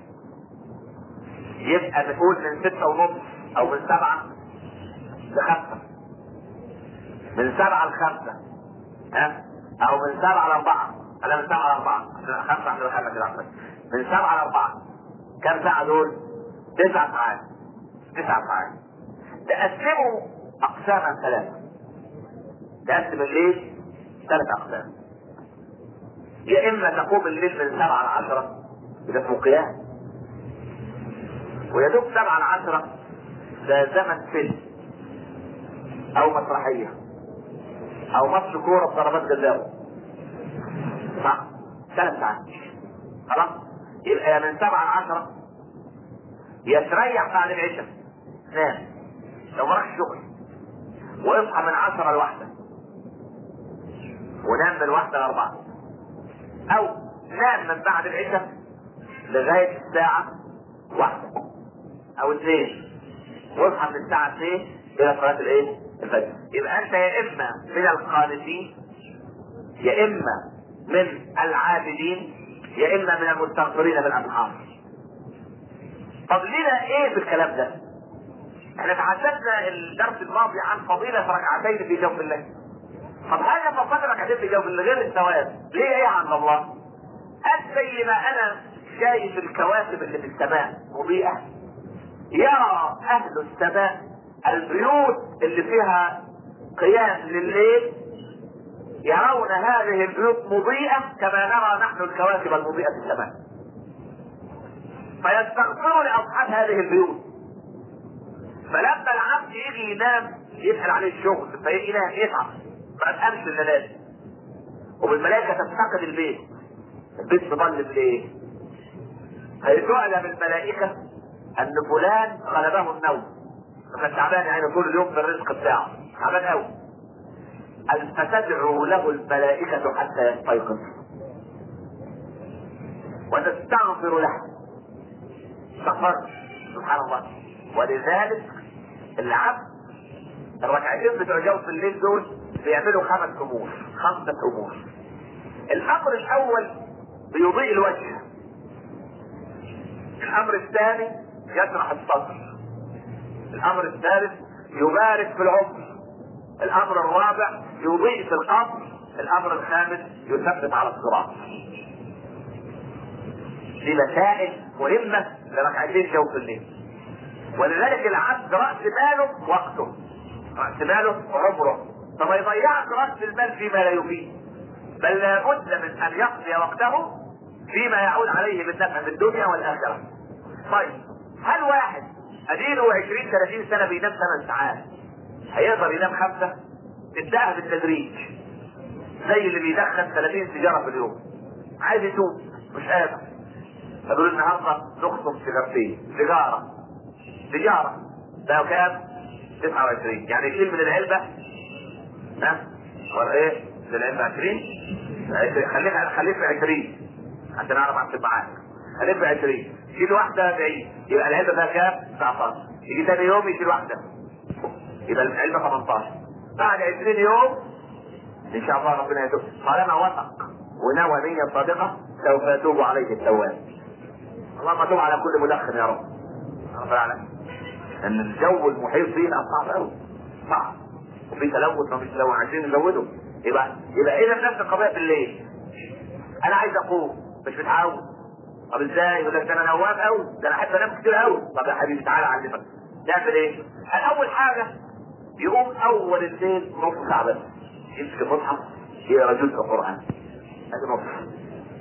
يبقى نقول من 6:30 او من 7 ل5، من 7 ل5، او من 7 ل4. انا من 7 ل4 عشان 5 احنا دخلنا كده عشان من 7 ل4. كم ساعة دول؟ 9 ساعات. 9 ساعات تقسموا اقساما 3. تقسم الليل 3 اقسام. يا اما تقوم الليل من 7 ل10، ده اسمه قيام، ويدوب 7 ل10 ده زمن فيلم او مسرحية او ماتش كورة بضربات جزاء، صح؟ 3 ساعات. خلاص؟ يبقى من 7 ل10 يتريح بعد العشاء، نام لو ما راحش شغل، واصحى من 10 ل1 ونام من 1 ل4، او نام من بعد العشاء لغاية الساعة 1 او 2 واصحى من الساعة 2 الى صلاة الفجر. يبقى انت يا اما من القانتين، يا اما من العابدين، يا اما من المستغفرين بالاسحار. طب لنا ايه بالكلام ده؟ احنا تحدثنا الدرس الماضي عن فضيلة ركعتين في جوف الليل. طب هل لما صلي ركعتين في جوف الليل غير الثواب ليه ايه عند الله؟ قد زي ما انا شايف الكواكب اللي في السماء مضيئة، يرى اهل السماء البيوت اللي فيها قيام لليل، يرون هذه البيوت مضيئة كما نرى نحن الكواكب المضيئة في السماء، فيستغفروا لاصحاب هذه البيوت. فلما العبد يجي ينام يسأل عليه الشغل فينام يتعب ما تقامش الا لازم، وبالملائكة تفتقد البيت مضلم ليه؟ هيتعلم الملائكة ان فلان غلبه النوم، فكان تعبان يعني طول اليوم في الرزق بتاعه، تعبان قوي. فتدعو له الملائكة حتى يستيقظ وتستغفر له. استغفر، سبحان الله. ولذلك العبد الركعتين بتوع جوف الليل دول بيعملوا 5 امور. الامر الاول بيضيء الوجه، الامر الثاني يشرح الصدر، الامر الثالث يبارك في العمر، الامر الرابع يضيء في القبر، الامر الخامس يثبت على الصراط. دي مسائل مهمة لركعتين جوف الليل. ولذلك العبد رأس ماله وقته، رأس ماله عمره، فما يضيعش رأس المال فيما لا يفيد، بل لابد من ان يقضي وقته فيما يعود عليه بالنفع في الدنيا والاخرة. طيب هل واحد اديله 20-30 سنة بينام 8 ساعات هيقدر ينام 5؟ ابدأها بالتدريج، زي اللي بيدخن 30 سيجارة في اليوم، عايز يتوب مش قادر، فدول النهارده نخصم سيجارة ده كام؟ 29، يعني يشيل من العلبة ولا ايه؟ من العلبة 20، خليك في 20 عشان اعرف احسب معاك. خليك في 20، شيل واحدة 40، يبقى العلبة ده كام؟ 19. يجي تاني يوم يشيل واحدة، يبقى العلبة 18. بعد 20 يوم ان شاء الله ربنا يتوب، طالما وثق ونوى نية صادقة سوف يتوب عليه التواب. اللهم تب على كل مدخن يا رب العالمين، ان الجو المحيط فيه صعب قوي، صعب وفي تلوث ومش لو عايزين نزوده. يبقى اذا نفس القضيه بالليل، انا عايز اقوم مش متعود. طب ازاي؟ يقول لك ده انا نوام قوي، ده انا احب انام كتير قوي. طب يا حبيبي تعالى اعلمك تعمل ايه. اول حاجه يقوم اول الليل نص ساعه بس، يمسك المصحف يقرا جزء قران، هذا نص.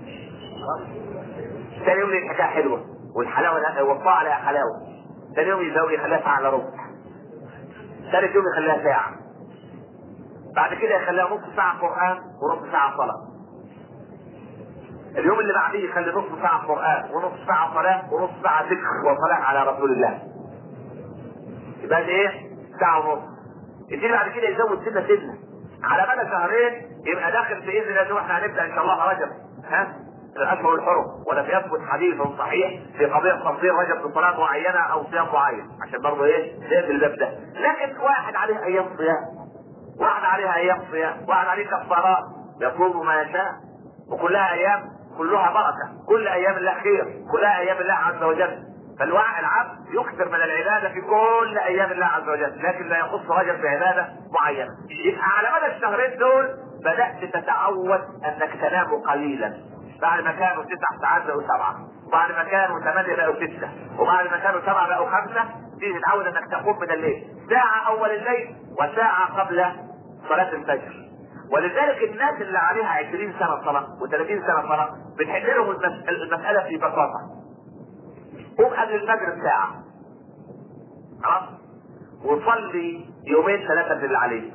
ثاني يوم الحكايه حلوه والحلاوه والطاعه لها حلاوه، ثاني يوم يزود يخليها ساعه الا ربع، ثالث يوم يخليها ساعه، بعد كده يخليها نص ساعه قران وربع ساعه صلاه. اليوم اللي بعديه يخلي نص ساعة قرآن ونص ساعة صلاة ونص ساعة ذكر وصلاة على رسول الله. يبقى ايه؟ ساعة ونص. يجي بعد كده يزود سنة على مدى شهرين يبقى داخل بإذن الله. احنا هنبدأ ان شاء الله رجب الاشهر الحرم، ولم يثبت حديث صحيح في قضيه تفضيل رجب بصلاه معينه او صيام معين، عشان برضه ايه نقفل الباب ده. لكن واحد عليه ايام صيام، واحد عليها ايام صيام، واحد عليه كفارات يصوم ما يشاء، وكلها ايام كلها بركه، كل ايام الله خير، كلها ايام الله عز وجل. العبد يكثر من العباده في كل ايام الله عز وجل، لكن لا يخص رجب بعباده معينه. يبقى على مدى الشهرين دول بدات تتعود انك تنام قليلا. بعد ما كانوا 9 ساعات بقوا 7، وبعد ما كانوا 8 بقوا 6، وبعد ما كانوا 7 بقوا 5. تيجي تتعود انك تقوم من الليل ساعة اول الليل وساعة قبل صلاة الفجر. ولذلك الناس اللي عليها 20 سنة صلاة و30 سنة صلاة بتحل لهم المسألة في بساطة. قوم قبل الفجر بساعة، خلاص، وصلي 2 3 اللي عليك.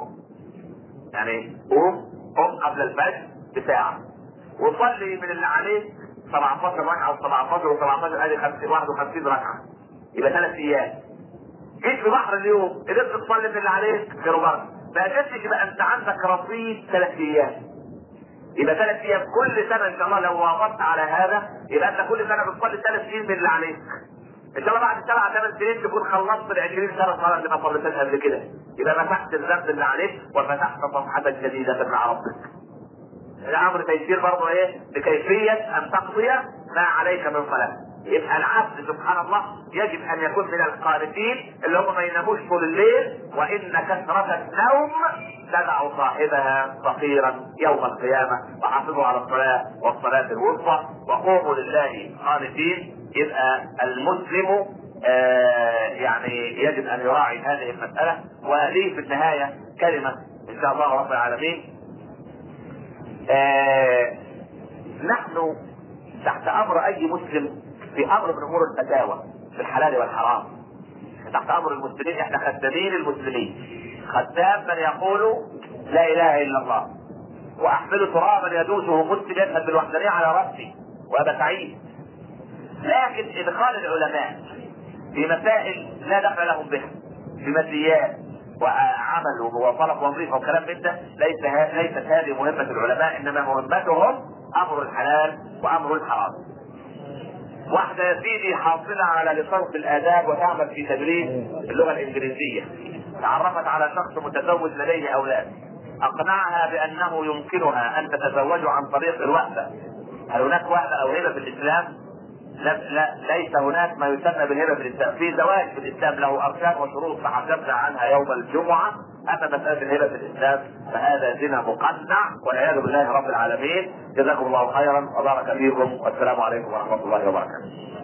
يعني قوم قبل الفجر بساعة وصلي من اللي عليك 17 ركعه و17 و17 ادي 51 ركعه، يبقى 3 ايام. جيت في بحر اليوم قدرت تصلي من اللي عليك غير برضه ما قدرتش، يبقى انت عندك رصيد 3 ايام. يبقى 3 ايام كل سنه ان شاء الله لو وافقت على هذا يبقى انت كل سنه بتصلي 3 سنين من اللي عليك. ان شاء الله بعد 7 8 سنين تكون خلصت ال 20 سنه صلاه اللي ما صليتهاش قبل كده، يبقى مسحت الذنب اللي عليك وفتحت صفحه جديده مع ربك. الامر تيسير برضه ايه بكيفيه ان تقضي ما عليك من صلاه. يبقى العبد سبحان الله يجب ان يكون من القانتين اللي هم ما يناموش طول الليل، وان كثره النوم تدع صاحبها فقيرا يوم القيامه. وحافظوا على الصلاه والصلاه الوسطى وقوموا لله قانتين. يبقى المسلم يعني يجب ان يراعي هذه المساله. وهذه في النهايه كلمه ان شاء الله رب العالمين. نحن تحت امر اي مسلم في امر من امور الفتاوى في الحلال والحرام. تحت امر المسلمين، احنا خدامين المسلمين. خدام من يقول لا اله الا الله واحمل ترابا يدوسه مسلم يذهب بالوحدانيه على راسي وابا سعيد. لكن ادخال العلماء في مسائل لا دخل لهم بها، في مسيات وعمل ومواصله ووظيفه وكلام من ده، ليست هذه مهمه العلماء، انما مهمتهم امر الحلال وامر الحرام. واحده يا سيدي حاصله على لصوت الاداب وتعمل في تدريس اللغه الانجليزيه، تعرفت على شخص متزوج لديه اولاد، اقنعها بانه يمكنها ان تتزوج عن طريق الوهبه. هل هناك وهبه او هبه في الاسلام؟ لا، ليس هناك ما يسمى بالهبه في الاسلام. في زواج في الاسلام له اركان وشروط تحدثنا عنها يوم الجمعه. اما مساله الهبه في الاسلام فهذا زنا مقنع والعياذ بالله رب العالمين. جزاكم الله خيرا وبارك فيكم، والسلام عليكم ورحمه الله وبركاته.